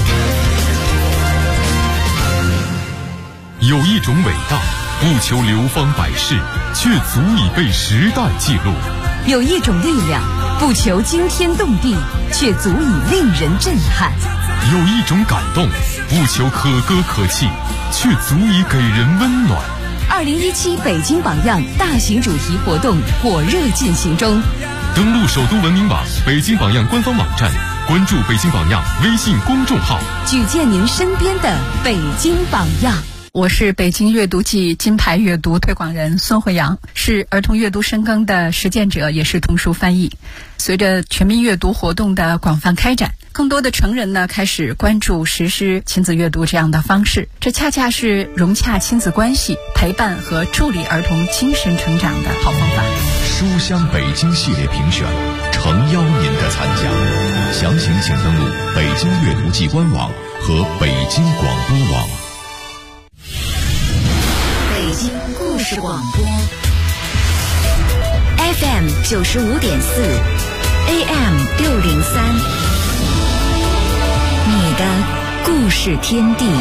[SPEAKER 2] 有一种伟大，不求流芳百世，却足以被时代记录；
[SPEAKER 17] 有一种力量，
[SPEAKER 14] 不求惊天动地，却足以令人震撼。
[SPEAKER 2] 有一种感动，不求可歌可泣，却足以给人温暖。
[SPEAKER 14] 2017北京榜样大型主题活动火热进行中，
[SPEAKER 2] 登录首都文明网、北京榜样官方网站，关注北京榜样微信公众号，
[SPEAKER 14] 举荐您身边的北京榜样。
[SPEAKER 17] 我是北京阅读季金牌阅读推广人孙慧阳，是儿童阅读深耕的实践者，也是童书翻译。随着全民阅读活动的广泛开展，更多的成人呢开始关注实施亲子阅读这样的方式，这恰恰是融洽亲子关系、陪伴和助力儿童精神成长的好方法。
[SPEAKER 2] 书香北京系列评选，诚邀您的参加。详情请登录北京阅读季官网和北京广播网。
[SPEAKER 14] 北京故事广播 FM 95.4 AM 603，你的故事天地。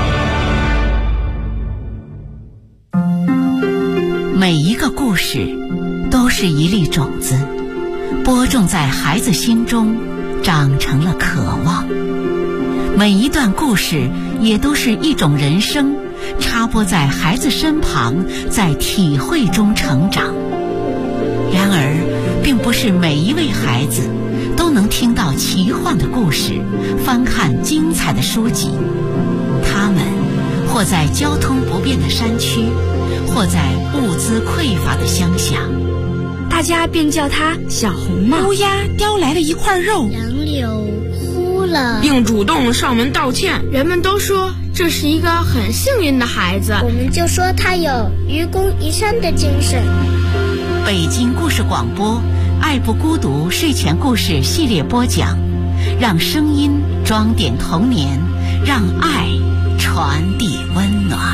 [SPEAKER 14] 每一个故事都是一粒种子，播种在孩子心中，长成了渴望。每一段故事也都是一种人生，插播在孩子身旁，在体会中成长。然而，并不是每一位孩子都能听到奇幻的故事，翻看精彩的书籍。他们或在交通不便的山区，或在物资匮乏的乡下，
[SPEAKER 18] 大家便叫它小红帽。
[SPEAKER 1] 乌鸦叼来了一块肉，
[SPEAKER 19] 杨柳哭了，
[SPEAKER 18] 并主动上门道歉。人们都说这是一个很幸运的孩子，
[SPEAKER 19] 我们就说他有愚公移山的精神。
[SPEAKER 14] 北京故事广播爱不孤独睡前故事系列播讲，让声音装点童年，让爱传递温暖。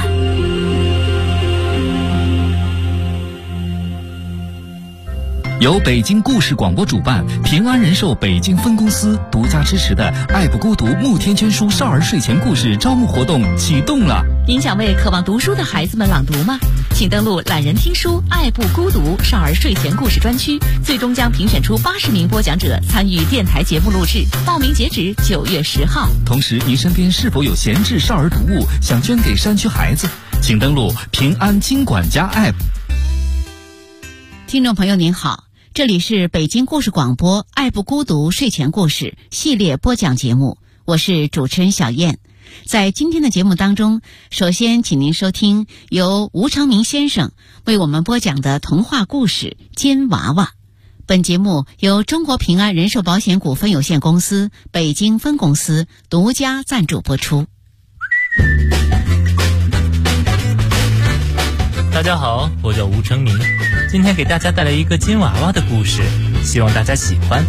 [SPEAKER 13] 由北京故事广播主办，平安人寿北京分公司独家支持的爱不孤独慕天娟书少儿睡前故事招募活动启动了。
[SPEAKER 14] 您想为渴望读书的孩子们朗读吗？请登录懒人听书爱不孤独少儿睡前故事专区，最终将评选出80名播讲者参与电台节目录制，报名截止9月10号。
[SPEAKER 13] 同时，您身边是否有闲置少儿读物想捐给山区孩子？请登录平安金管家 App。
[SPEAKER 14] 听众朋友您好，这里是北京故事广播爱不孤独睡前故事系列播讲节目，我是主持人小燕。在今天的节目当中，首先请您收听由吴长明先生为我们播讲的童话故事《尖娃娃》。本节目由中国平安人寿保险股份有限公司北京分公司独家赞助播出。
[SPEAKER 20] 大家好，我叫吴成明，今天给大家带来一个金娃娃的故事，希望大家喜欢。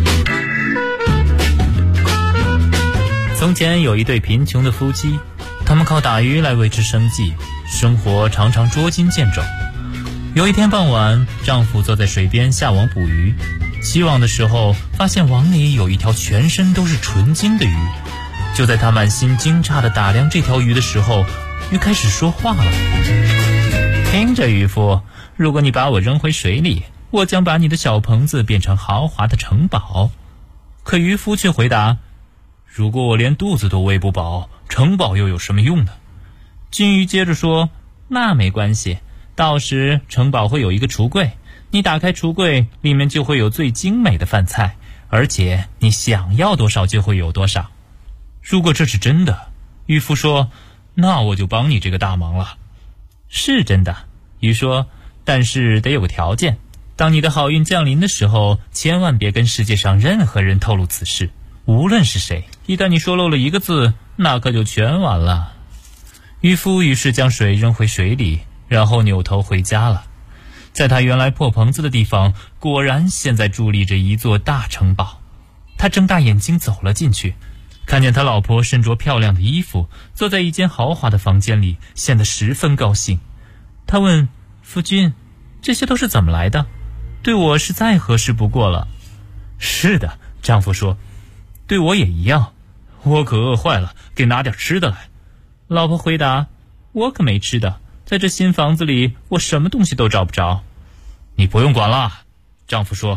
[SPEAKER 20] 从前有一对贫穷的夫妻，他们靠打鱼来维持生计，生活常常捉襟见肘。有一天傍晚，丈夫坐在水边下网捕鱼，起网的时候发现网里有一条全身都是纯金的鱼。就在他满心惊诧地打量这条鱼的时候，鱼开始说话了。听着渔夫，如果你把我扔回水里，我将把你的小棚子变成豪华的城堡。可渔夫却回答，如果我连肚子都喂不饱，城堡又有什么用呢？金鱼接着说，那没关系，到时城堡会有一个橱柜，你打开橱柜，里面就会有最精美的饭菜，而且你想要多少就会有多少。如果这是真的，渔夫说，那我就帮你这个大忙了。是真的，鱼说，但是得有个条件，当你的好运降临的时候，千万别跟世界上任何人透露此事，无论是谁，一旦你说漏了一个字，那可就全完了。渔夫于是将水扔回水里，然后扭头回家了。在他原来破棚子的地方，果然现在伫立着一座大城堡。他睁大眼睛走了进去，看见他老婆身着漂亮的衣服，坐在一间豪华的房间里，显得十分高兴。他问夫君，这些都是怎么来的？对我是再合适不过了。是的，丈夫说，对我也一样，我可饿坏了，给拿点吃的来。老婆回答，我可没吃的，在这新房子里我什么东西都找不着。你不用管了，丈夫说，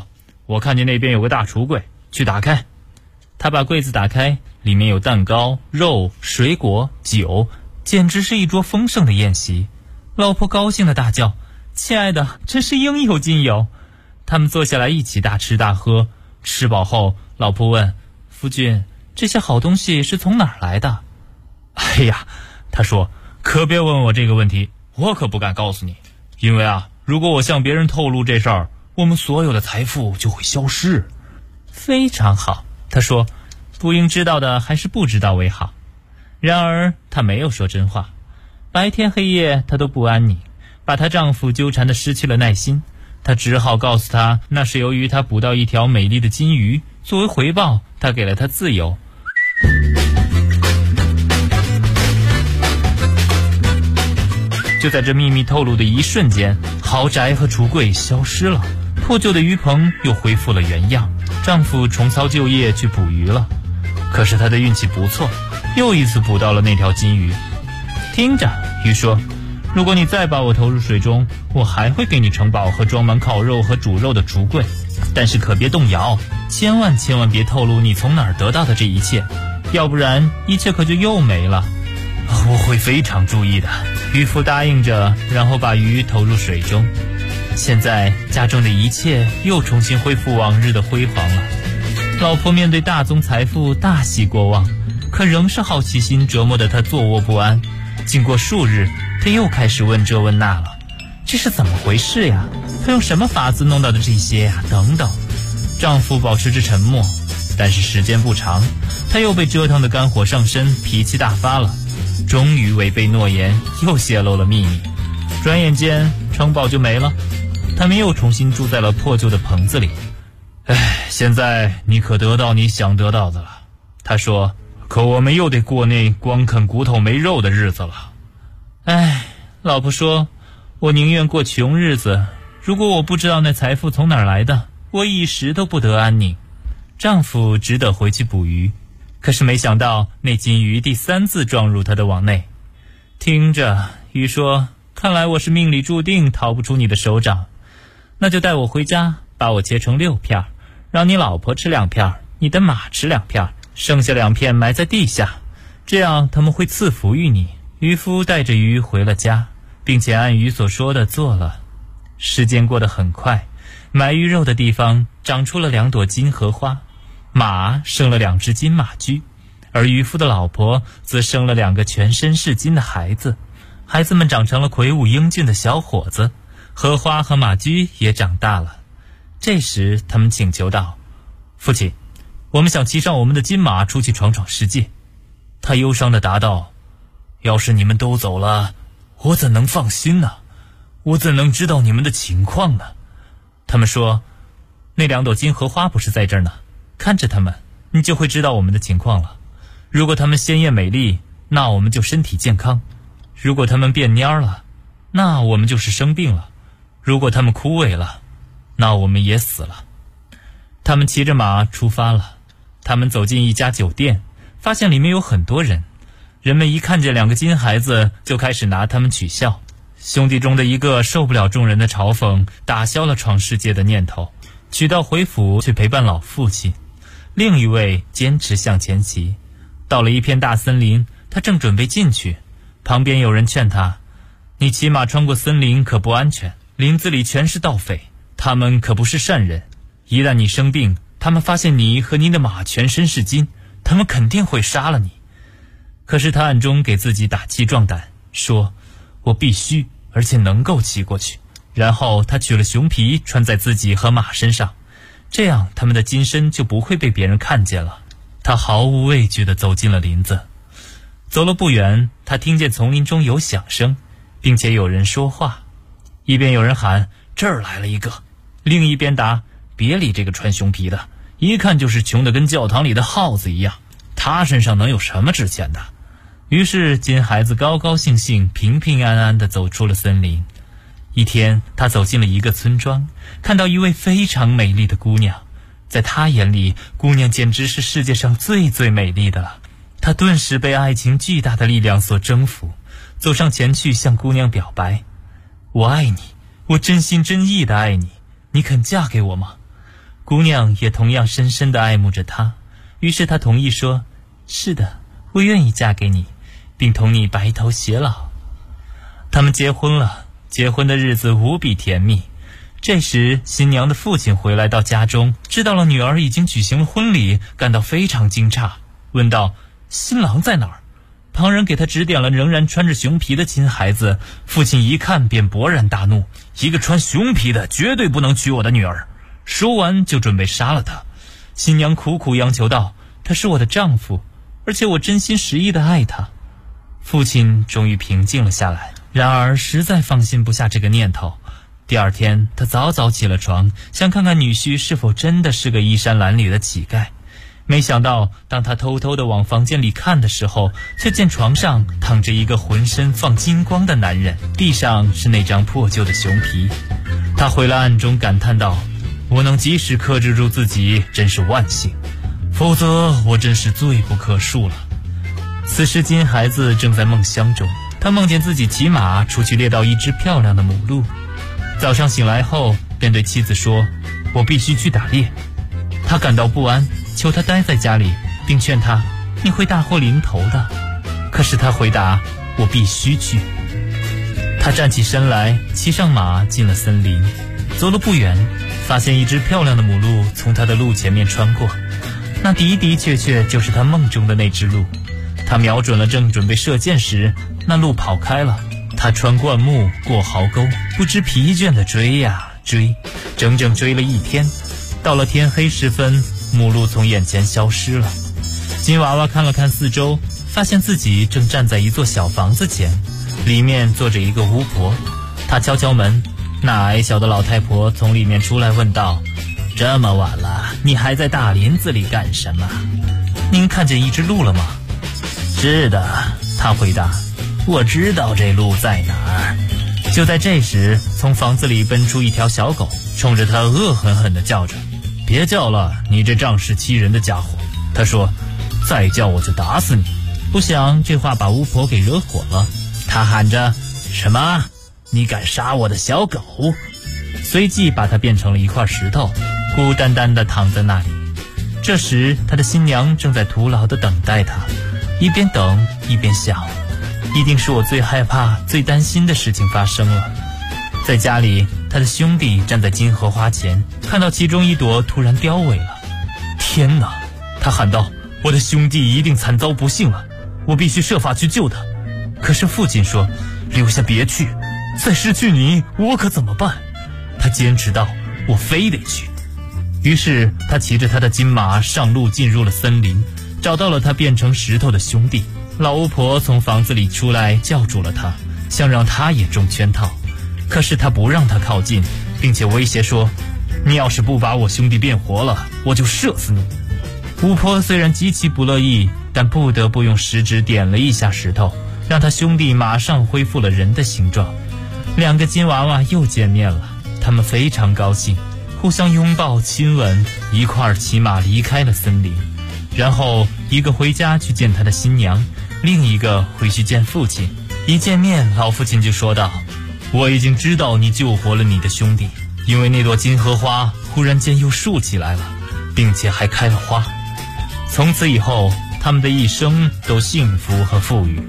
[SPEAKER 20] 我看见那边有个大橱柜，去打开。他把柜子打开，里面有蛋糕、肉、水果、酒，简直是一桌丰盛的宴席。老婆高兴地大叫：亲爱的，真是应有尽有。他们坐下来一起大吃大喝，吃饱后，老婆问夫君，这些好东西是从哪儿来的？哎呀，他说，可别问我这个问题，我可不敢告诉你，因为如果我向别人透露这事儿，我们所有的财富就会消失。非常好，他说，不应知道的还是不知道为好。然而她没有说真话，白天黑夜她都不安宁，把她丈夫纠缠得失去了耐心。她只好告诉他，那是由于她捕到一条美丽的金鱼，作为回报，她给了她自由。就在这秘密透露的一瞬间，豪宅和橱柜消失了，破旧的鱼棚又恢复了原样。丈夫重操旧业去捕鱼了，可是他的运气不错，又一次捕到了那条金鱼。听着，鱼说，如果你再把我投入水中，我还会给你城堡和装满烤肉和煮肉的橱柜，但是可别动摇，千万别透露你从哪儿得到的这一切，要不然一切可就又没了。我会非常注意的。渔夫答应着，然后把鱼投入水中。现在家中的一切又重新恢复往日的辉煌了。老婆面对大宗财富大喜过望，可仍是好奇心折磨得她坐卧不安。经过数日，她又开始问这问那了，这是怎么回事呀？她用什么法子弄到的这些呀？等等。丈夫保持着沉默，但是时间不长，他又被折腾得肝火上身，脾气大发了。终于违背诺言，又泄露了秘密。转眼间城堡就没了，他们又重新住在了破旧的棚子里。现在你可得到你想得到的了，他说，可我们又得过那光啃骨头没肉的日子了。老婆说，我宁愿过穷日子，如果我不知道那财富从哪儿来的，我一时都不得安宁。丈夫只得回去捕鱼，可是没想到那金鱼第3次撞入他的网内。听着，鱼说，看来我是命里注定逃不出你的手掌，那就带我回家，把我切成6片，让你老婆吃2片，你的马吃2片，剩下2片埋在地下，这样他们会赐福于你。渔夫带着鱼回了家，并且按鱼所说的做了。时间过得很快，埋鱼肉的地方长出了2朵金荷花，马生了2只金马驹，而渔夫的老婆则生了2个全身是金的孩子。孩子们长成了魁梧英俊的小伙子，荷花和马驹也长大了。这时他们请求道，父亲，我们想骑上我们的金马出去闯闯世界。他忧伤地答道，要是你们都走了，我怎能放心呢？我怎能知道你们的情况呢？他们说，那2朵金荷花不是在这儿呢，看着它们，你就会知道我们的情况了。如果它们鲜艳美丽，那我们就身体健康；如果它们变蔫了，那我们就是生病了；如果它们枯萎了，那我们也死了。他们骑着马出发了。他们走进一家酒店，发现里面有很多人。人们一看见2个金孩子，就开始拿他们取笑。兄弟中的一个受不了众人的嘲讽，打消了闯世界的念头，取道回府去陪伴老父亲。另一位坚持向前骑，到了一片大森林，他正准备进去，旁边有人劝他，你骑马穿过森林可不安全，林子里全是盗匪，他们可不是善人，一旦你生病，他们发现你和你的马全身是金，他们肯定会杀了你。可是他暗中给自己打气壮胆，说，我必须而且能够骑过去。然后他取了熊皮穿在自己和马身上，这样他们的金身就不会被别人看见了。他毫无畏惧地走进了林子。走了不远，他听见丛林中有响声，并且有人说话，一边有人喊，这儿来了一个，另一边答，别理这个穿熊皮的，一看就是穷得跟教堂里的耗子一样，他身上能有什么值钱的。于是金孩子高高兴兴平平安安地走出了森林。一天，他走进了一个村庄，看到一位非常美丽的姑娘，在他眼里，姑娘简直是世界上最最美丽的了。他顿时被爱情巨大的力量所征服，走上前去向姑娘表白，我爱你，我真心真意地爱你，你肯嫁给我吗？ 姑娘也同样深深地爱慕着他，于是他同意说：是的，我愿意嫁给你，并同你白头偕老。他们结婚了，结婚的日子无比甜蜜。这时新娘的父亲回来到家中，知道了女儿已经举行了婚礼，感到非常惊诧，问道：新郎在哪儿？旁人给他指点了仍然穿着熊皮的亲孩子，父亲一看便勃然大怒：一个穿熊皮的绝对不能娶我的女儿！说完就准备杀了他。新娘苦苦央求道：他是我的丈夫，而且我真心实意地爱他。父亲终于平静了下来，然而实在放心不下这个念头。第二天他早早起了床，想看看女婿是否真的是个衣衫褴褛的乞丐。没想到当他偷偷地往房间里看的时候，却见床上躺着一个浑身放金光的男人，地上是那张破旧的熊皮。他回来暗中感叹道：我能及时克制住自己真是万幸，否则我真是罪不可恕了。此时金孩子正在梦乡中，他梦见自己骑马出去猎到一只漂亮的母鹿。早上醒来后便对妻子说：我必须去打猎。他感到不安，求他待在家里，并劝他：你会大祸临头的。可是他回答：我必须去。他站起身来，骑上马进了森林。走了不远，发现一只漂亮的母鹿从他的鹿前面穿过，那的的确确就是他梦中的那只鹿。他瞄准了，正准备射箭时，那鹿跑开了。他穿灌木，过壕沟，不知疲倦地追呀追，整整追了一天。到了天黑时分，母鹿从眼前消失了。金娃娃看了看四周，发现自己正站在一座小房子前，里面坐着一个巫婆。他敲敲门，那矮小的老太婆从里面出来问道：这么晚了，你还在大林子里干什么？您看见一只鹿了吗？是的，他回答，我知道这鹿在哪儿。就在这时，从房子里奔出一条小狗，冲着他恶狠狠地叫着：别叫了，你这仗势欺人的家伙！他说：再叫我就打死你！不想这话把巫婆给惹火了，他喊着：什么？你敢杀我的小狗？随即把它变成了一块石头，孤单单地躺在那里。这时他的新娘正在徒劳地等待他，一边等一边想，一定是我最害怕最担心的事情发生了。在家里，他的兄弟站在金荷花前，看到其中一朵突然凋萎了。天哪，他喊道，我的兄弟一定惨遭不幸了，我必须设法去救他。可是父亲说，留下别去，再失去你我可怎么办？他坚持道，我非得去。于是他骑着他的金马上路，进入了森林，找到了他变成石头的兄弟。老巫婆从房子里出来，叫住了他，想让他也中圈套。可是他不让他靠近，并且威胁说，你要是不把我兄弟变活了，我就射死你。巫婆虽然极其不乐意，但不得不用食指点了一下石头，让他兄弟马上恢复了人的形状。两个金娃娃又见面了，他们非常高兴，互相拥抱亲吻，一块儿骑马离开了森林。然后一个回家去见他的新娘，另一个回去见父亲。一见面，老父亲就说道，我已经知道你救活了你的兄弟，因为那朵金荷花忽然间又竖起来了，并且还开了花。从此以后，他们的一生都幸福和富裕。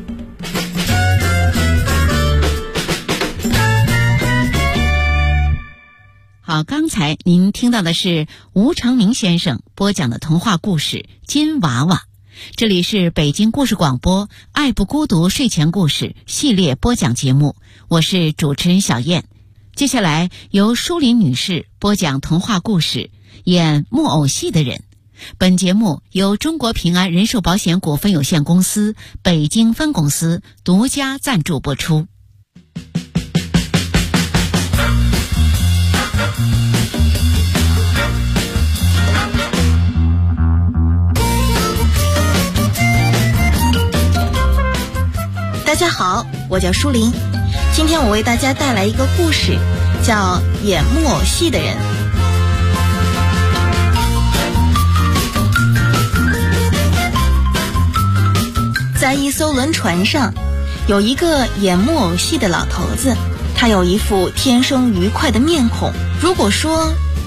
[SPEAKER 14] 好，刚才您听到的是吴长明先生播讲的童话故事《金娃娃》。这里是北京故事广播爱不孤独睡前故事系列播讲节目，我是主持人小燕。接下来由舒林女士播讲童话故事，演木偶戏的人。本节目由中国平安人寿保险股份有限公司北京分公司独家赞助播出。
[SPEAKER 12] 大家好，我叫舒林，今天我为大家带来一个故事，叫演木偶戏的人。在一艘轮船上，有一个演木偶戏的老头子，他有一副天生愉快的面孔。如果说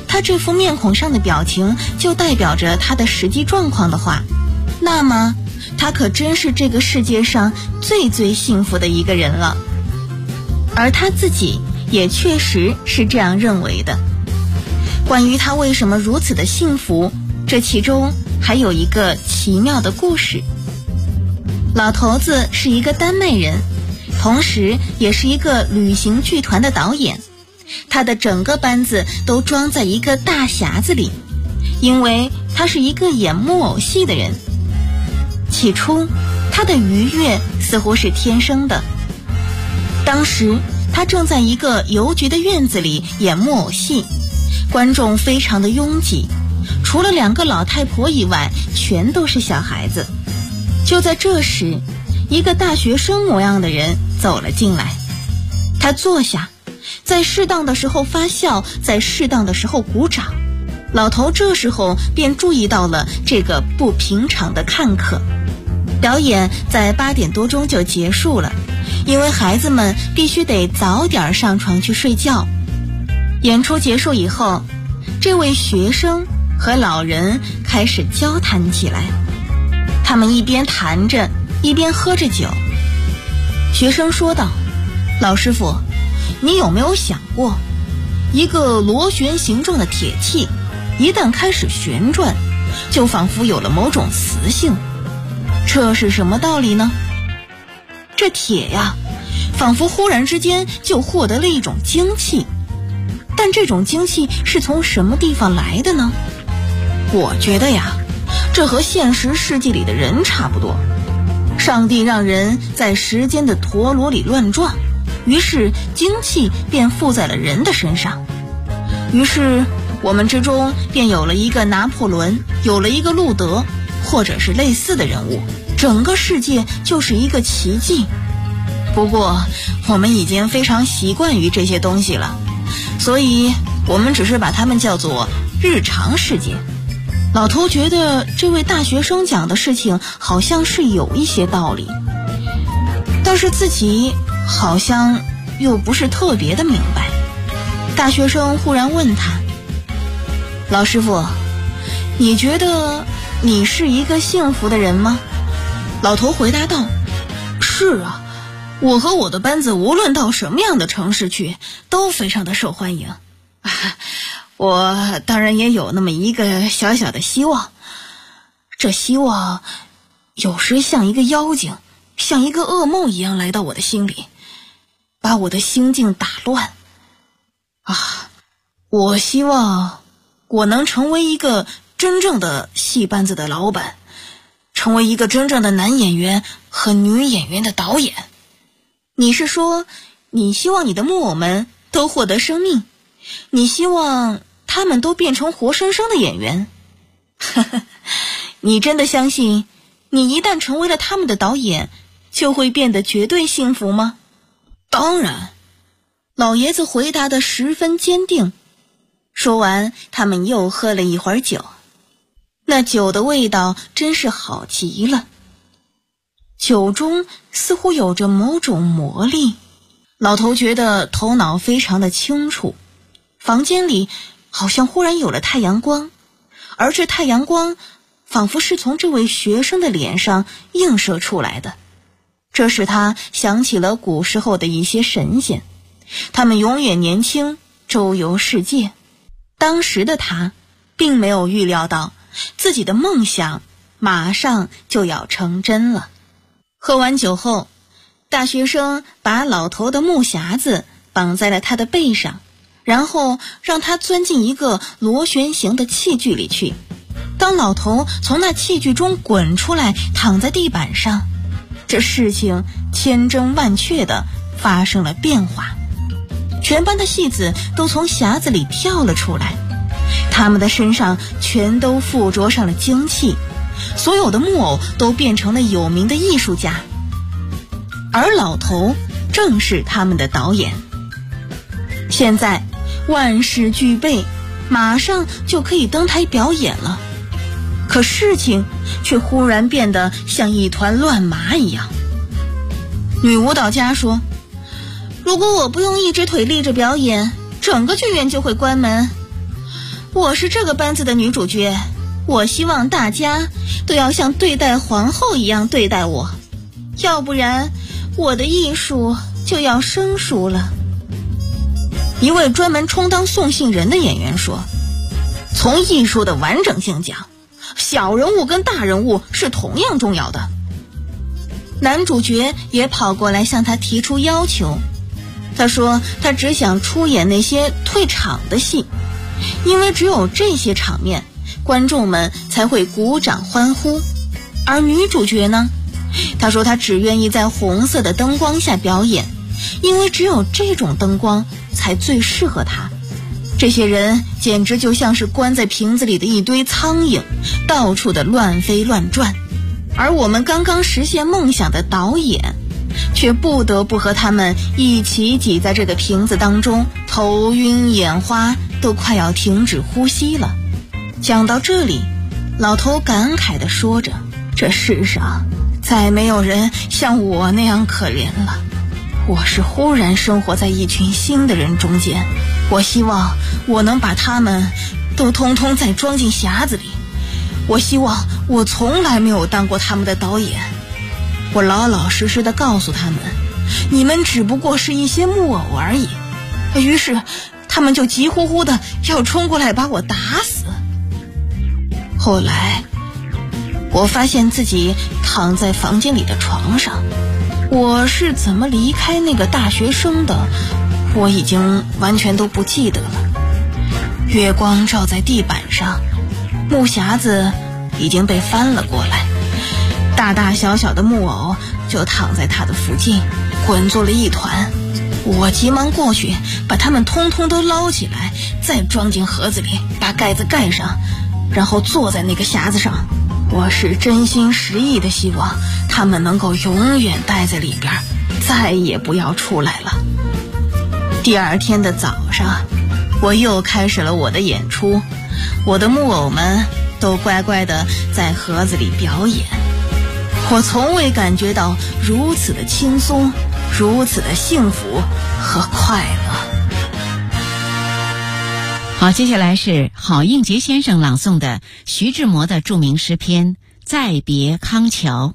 [SPEAKER 12] 他这副面孔上的表情就代表着他的实际状况的话，那么他可真是这个世界上最最幸福的一个人了。而他自己也确实是这样认为的。关于他为什么如此的幸福，这其中还有一个奇妙的故事。老头子是一个丹麦人，同时也是一个旅行剧团的导演。他的整个班子都装在一个大匣子里，因为他是一个演木偶戏的人。起初，他的愉悦似乎是天生的。当时，他正在一个邮局的院子里演木偶戏，观众非常的拥挤，除了2个老太婆以外，全都是小孩子。就在这时，一个大学生模样的人走了进来，他坐下，在适当的时候发笑，在适当的时候鼓掌。老头这时候便注意到了这个不平常的看客。表演在8点多钟就结束了，因为孩子们必须得早点上床去睡觉。演出结束以后，这位学生和老人开始交谈起来，他们一边谈着一边喝着酒。学生说道：老师傅，你有没有想过，一个螺旋形状的铁器一旦开始旋转，就仿佛有了某种磁性。这是什么道理呢？这铁呀，仿佛忽然之间就获得了一种精气。但这种精气是从什么地方来的呢？我觉得呀，这和现实世界里的人差不多。上帝让人在时间的陀螺里乱转，于是精气便附在了人的身上。于是我们之中便有了一个拿破仑，有了一个路德，或者是类似的人物，整个世界就是一个奇迹。不过我们已经非常习惯于这些东西了，所以我们只是把它们叫做日常世界。老头觉得这位大学生讲的事情好像是有一些道理，但是自己好像又不是特别的明白。大学生忽然问他：老师傅，你觉得你是一个幸福的人吗？老头回答道：是啊，我和我的班子无论到什么样的城市去，都非常的受欢迎。我当然也有那么一个小小的希望，这希望有时像一个妖精，像一个噩梦一样来到我的心里，把我的心境打乱。我希望我能成为一个真正的戏班子的老板，成为一个真正的男演员和女演员的导演。你是说，你希望你的木偶们都获得生命，你希望他们都变成活生生的演员？你真的相信，你一旦成为了他们的导演，就会变得绝对幸福吗？当然，老爷子回答得十分坚定。说完，他们又喝了一会儿酒，那酒的味道真是好极了。酒中似乎有着某种魔力，老头觉得头脑非常的清楚。房间里好像忽然有了太阳光，而这太阳光仿佛是从这位学生的脸上映射出来的。这使他想起了古时候的一些神仙，他们永远年轻，周游世界。当时的他并没有预料到自己的梦想马上就要成真了。喝完酒后，大学生把老头的木匣子绑在了他的背上，然后让他钻进一个螺旋形的器具里去。当老头从那器具中滚出来，躺在地板上，这事情千真万确地发生了变化。全班的戏子都从匣子里跳了出来，他们的身上全都附着上了精气，所有的木偶都变成了有名的艺术家，而老头正是他们的导演。现在万事俱备，马上就可以登台表演了。可事情却忽然变得像一团乱麻一样。女舞蹈家说：如果我不用一只腿立着表演，整个剧院就会关门。 我是这个班子的女主角，我希望大家都要像对待皇后一样对待我，要不然我的艺术就要生疏了。一位专门充当送信人的演员说，从艺术的完整性讲，小人物跟大人物是同样重要的。男主角也跑过来向他提出要求，他说他只想出演那些退场的戏，因为只有这些场面，观众们才会鼓掌欢呼。而女主角呢，她说她只愿意在红色的灯光下表演，因为只有这种灯光才最适合她。这些人简直就像是关在瓶子里的一堆苍蝇，到处的乱飞乱转。而我们刚刚实现梦想的导演，却不得不和他们一起挤在这个瓶子当中，头晕眼花，都快要停止呼吸了。讲到这里，老头感慨地说着，这世上再没有人像我那样可怜了。我是忽然生活在一群新的人中间，我希望我能把他们都通通再装进匣子里。我希望我从来没有当过他们的导演。我老老实实地告诉他们，你们只不过是一些木偶而已。于是他们就急呼呼地要冲过来把我打死。后来我发现自己躺在房间里的床上，我是怎么离开那个大学生的，我已经完全都不记得了。月光照在地板上，木匣子已经被翻了过来，大大小小的木偶就躺在它的附近，滚作了一团。我急忙过去把它们通通都捞起来，再装进盒子里，把盖子盖上，然后坐在那个匣子上。我是真心实意的希望他们能够永远待在里边，再也不要出来了。第二天的早上，我又开始了我的演出，我的木偶们都乖乖地在盒子里表演。我从未感觉到如此的轻松，如此的幸福和快乐。
[SPEAKER 14] 好，接下来是郝应杰先生朗诵的徐志摩的著名诗篇《再别康桥》。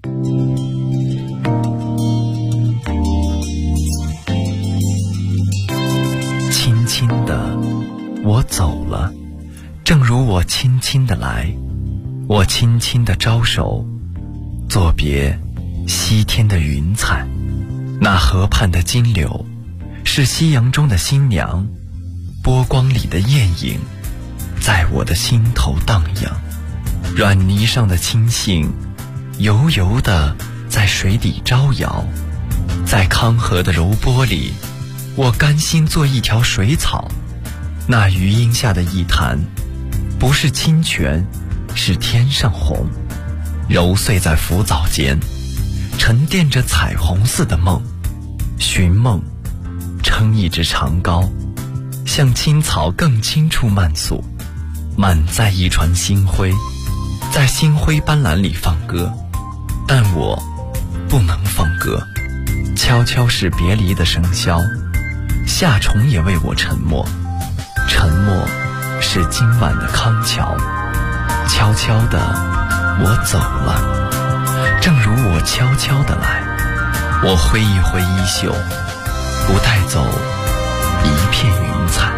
[SPEAKER 21] 轻轻的我走了，正如我轻轻的来，我轻轻的招手，作别西天的云彩。那河畔的金柳是夕阳中的新娘，波光里的艳影在我的心头荡漾。软泥上的青荇油油地在水底招摇，在康河的柔波里，我甘心做一条水草。那余荫下的一潭不是清泉，是天上虹，揉碎在浮藻间，沉淀着彩虹似的梦。寻梦撑一支长篙，向青草更青处漫溯，满载一船星辉，在星辉斑斓里放歌。但我不能放歌，悄悄是别离的笙箫，夏虫也为我沉默，沉默是今晚的康桥。悄悄的我走了，正如我悄悄的来，我挥一挥衣袖，不带走一片云彩。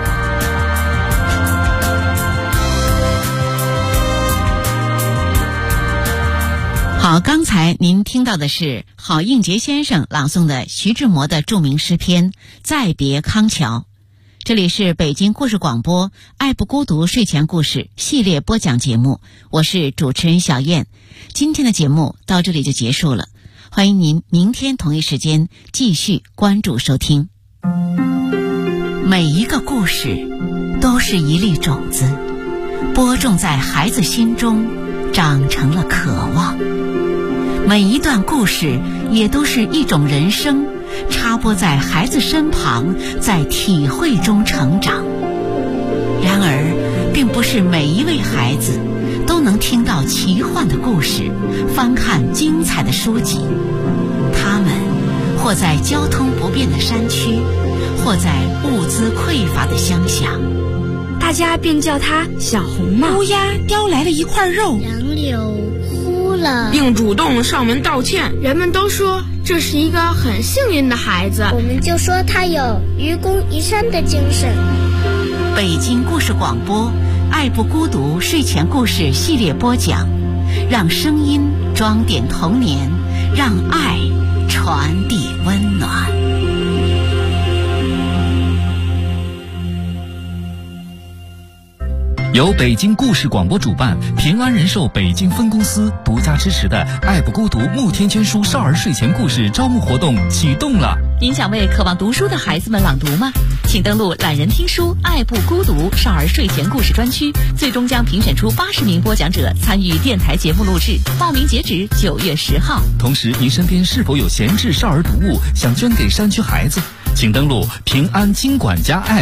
[SPEAKER 14] 好，刚才您听到的是郝应杰先生朗诵的徐志摩的著名诗篇《再别康桥》。这里是北京故事广播爱不孤独睡前故事系列播讲节目，我是主持人小燕。今天的节目到这里就结束了，欢迎您明天同一时间继续关注收听。每一个故事都是一粒种子，播种在孩子心中，长成了渴望。每一段故事也都是一种人生，插播在孩子身旁，在体会中成长。然而并不是每一位孩子都能听到奇幻的故事，翻看精彩的书籍。他们或在交通不便的山区，或在物资匮乏的乡下，
[SPEAKER 18] 大家便叫它小红帽。
[SPEAKER 3] 乌鸦叼来了一块肉，
[SPEAKER 19] 杨柳哭了，
[SPEAKER 18] 并主动上门道歉。人们都说这是一个很幸运的孩子，
[SPEAKER 19] 我们就说他有愚公移山的精神。
[SPEAKER 3] 北京故事广播爱不孤独睡前故事系列播讲，让声音装点童年，让爱传递温暖。
[SPEAKER 13] 由北京故事广播主办，平安人寿北京分公司独家支持的爱不孤独慕天娟书少儿睡前故事招募活动启动了。
[SPEAKER 14] 您想为渴望读书的孩子们朗读吗？请登录懒人听书爱不孤独少儿睡前故事专区，最终将评选出80名播讲者参与电台节目录制，报名截止9月10号。
[SPEAKER 13] 同时，您身边是否有闲置少儿读物想捐给山区孩子？请登录平安金管家 App。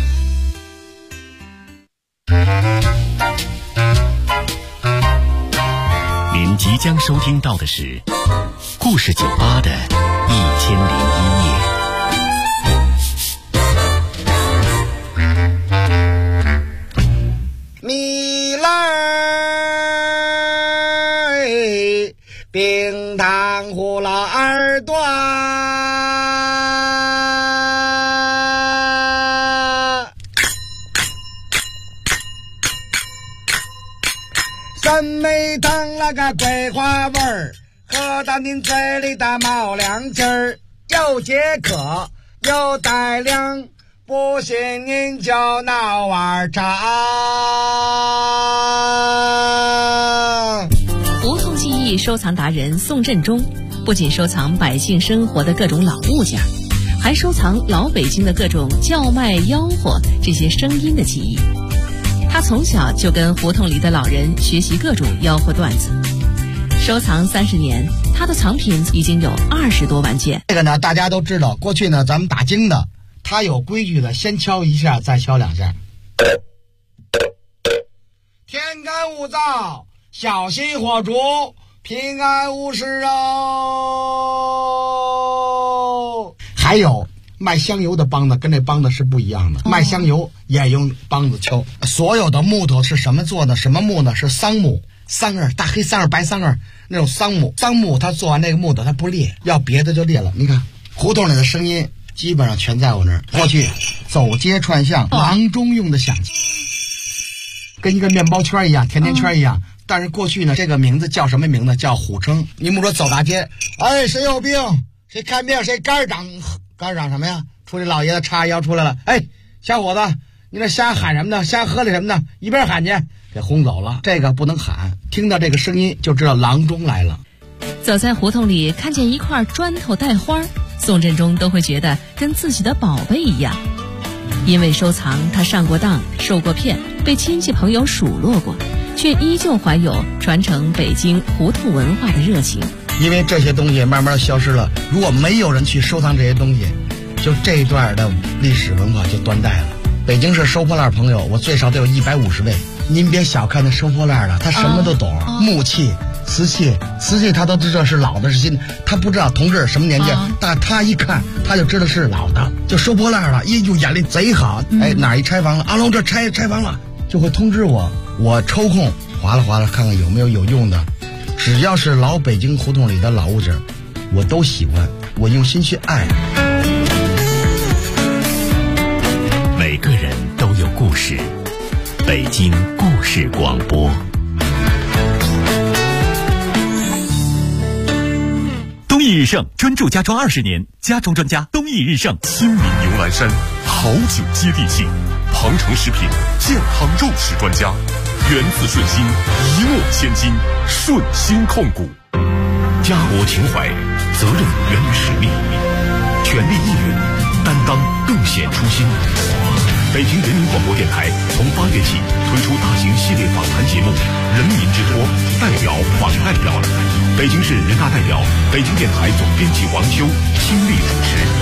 [SPEAKER 22] 您即将收听到的是故事酒吧的1001夜。
[SPEAKER 23] 米来冰糖葫芦耳朵，酸梅汤那个桂花味儿，喝到您嘴里的冒凉气儿，又解渴又带凉，不信您就闹碗茶。
[SPEAKER 14] 胡同记忆收藏达人宋振中不仅收藏百姓生活的各种老物件，还收藏老北京的各种叫卖吆喝这些声音的记忆。他从小就跟胡同里的老人学习各种吆喝段子，收藏30年，他的藏品已经有20多万件。
[SPEAKER 23] 这个呢，大家都知道，过去呢，咱们打更的，他有规矩的，先敲一下，再敲2下。天干物燥，小心火烛，平安无事哦。还有卖香油的梆子跟这梆子是不一样的，卖香油也用梆子敲。所有的木头是什么做的？什么木呢？是桑木，桑叶，大黑桑叶、白桑叶那种桑木。桑木它做完那个木头它不裂，要别的就裂了。你看胡同里的声音基本上全在我那儿。过去走街串巷，郎中用的响器，跟一个面包圈一样，甜甜圈一样。但是过去呢，这个名字叫什么名字？叫虎称。你们说走大街，哎，谁有病？谁看病？谁肝长？肝长什么呀？出去老爷子叉腰出来了，哎，小伙子，你那瞎喊什么呢？瞎喝的什么呢？一边喊去，给轰走了。这个不能喊，听到这个声音就知道郎中来了。
[SPEAKER 14] 走在胡同里，看见一块砖头带花，宋振中都会觉得跟自己的宝贝一样。因为收藏，他上过当，受过骗，被亲戚朋友数落过，却依旧怀有传承北京胡同文化的热情。
[SPEAKER 23] 因为这些东西慢慢消失了，如果没有人去收藏这些东西，就这一段的历史文化就断代了。北京市收破烂朋友，我最少得有150位。您别小看那收破烂的，他什么都懂，木器、瓷器他都知道是老的是新的，他不知道同志什么年纪，但他一看他就知道是老的，就收破烂了，就眼力贼好。哎，哪一拆房了？阿龙这拆房了，就会通知我，我抽空划拉看看有没有用的。只要是老北京胡同里的老物件，我都喜欢，我用心去爱。
[SPEAKER 22] 每个人都有故事，北京故事广播。东益日盛专注家装20年，家装专家东益日盛。亲民牛栏山，好酒接地气。鹏城食品健康肉食专家，源自顺心，一诺千金，顺心控股。家国情怀，责任源于使命，全力应援，担当更显初心。北京人民广播电台从8月起推出大型系列访谈节目《人民之托》，代表访代表。北京市人大代表、北京电台总编辑王修亲力主持。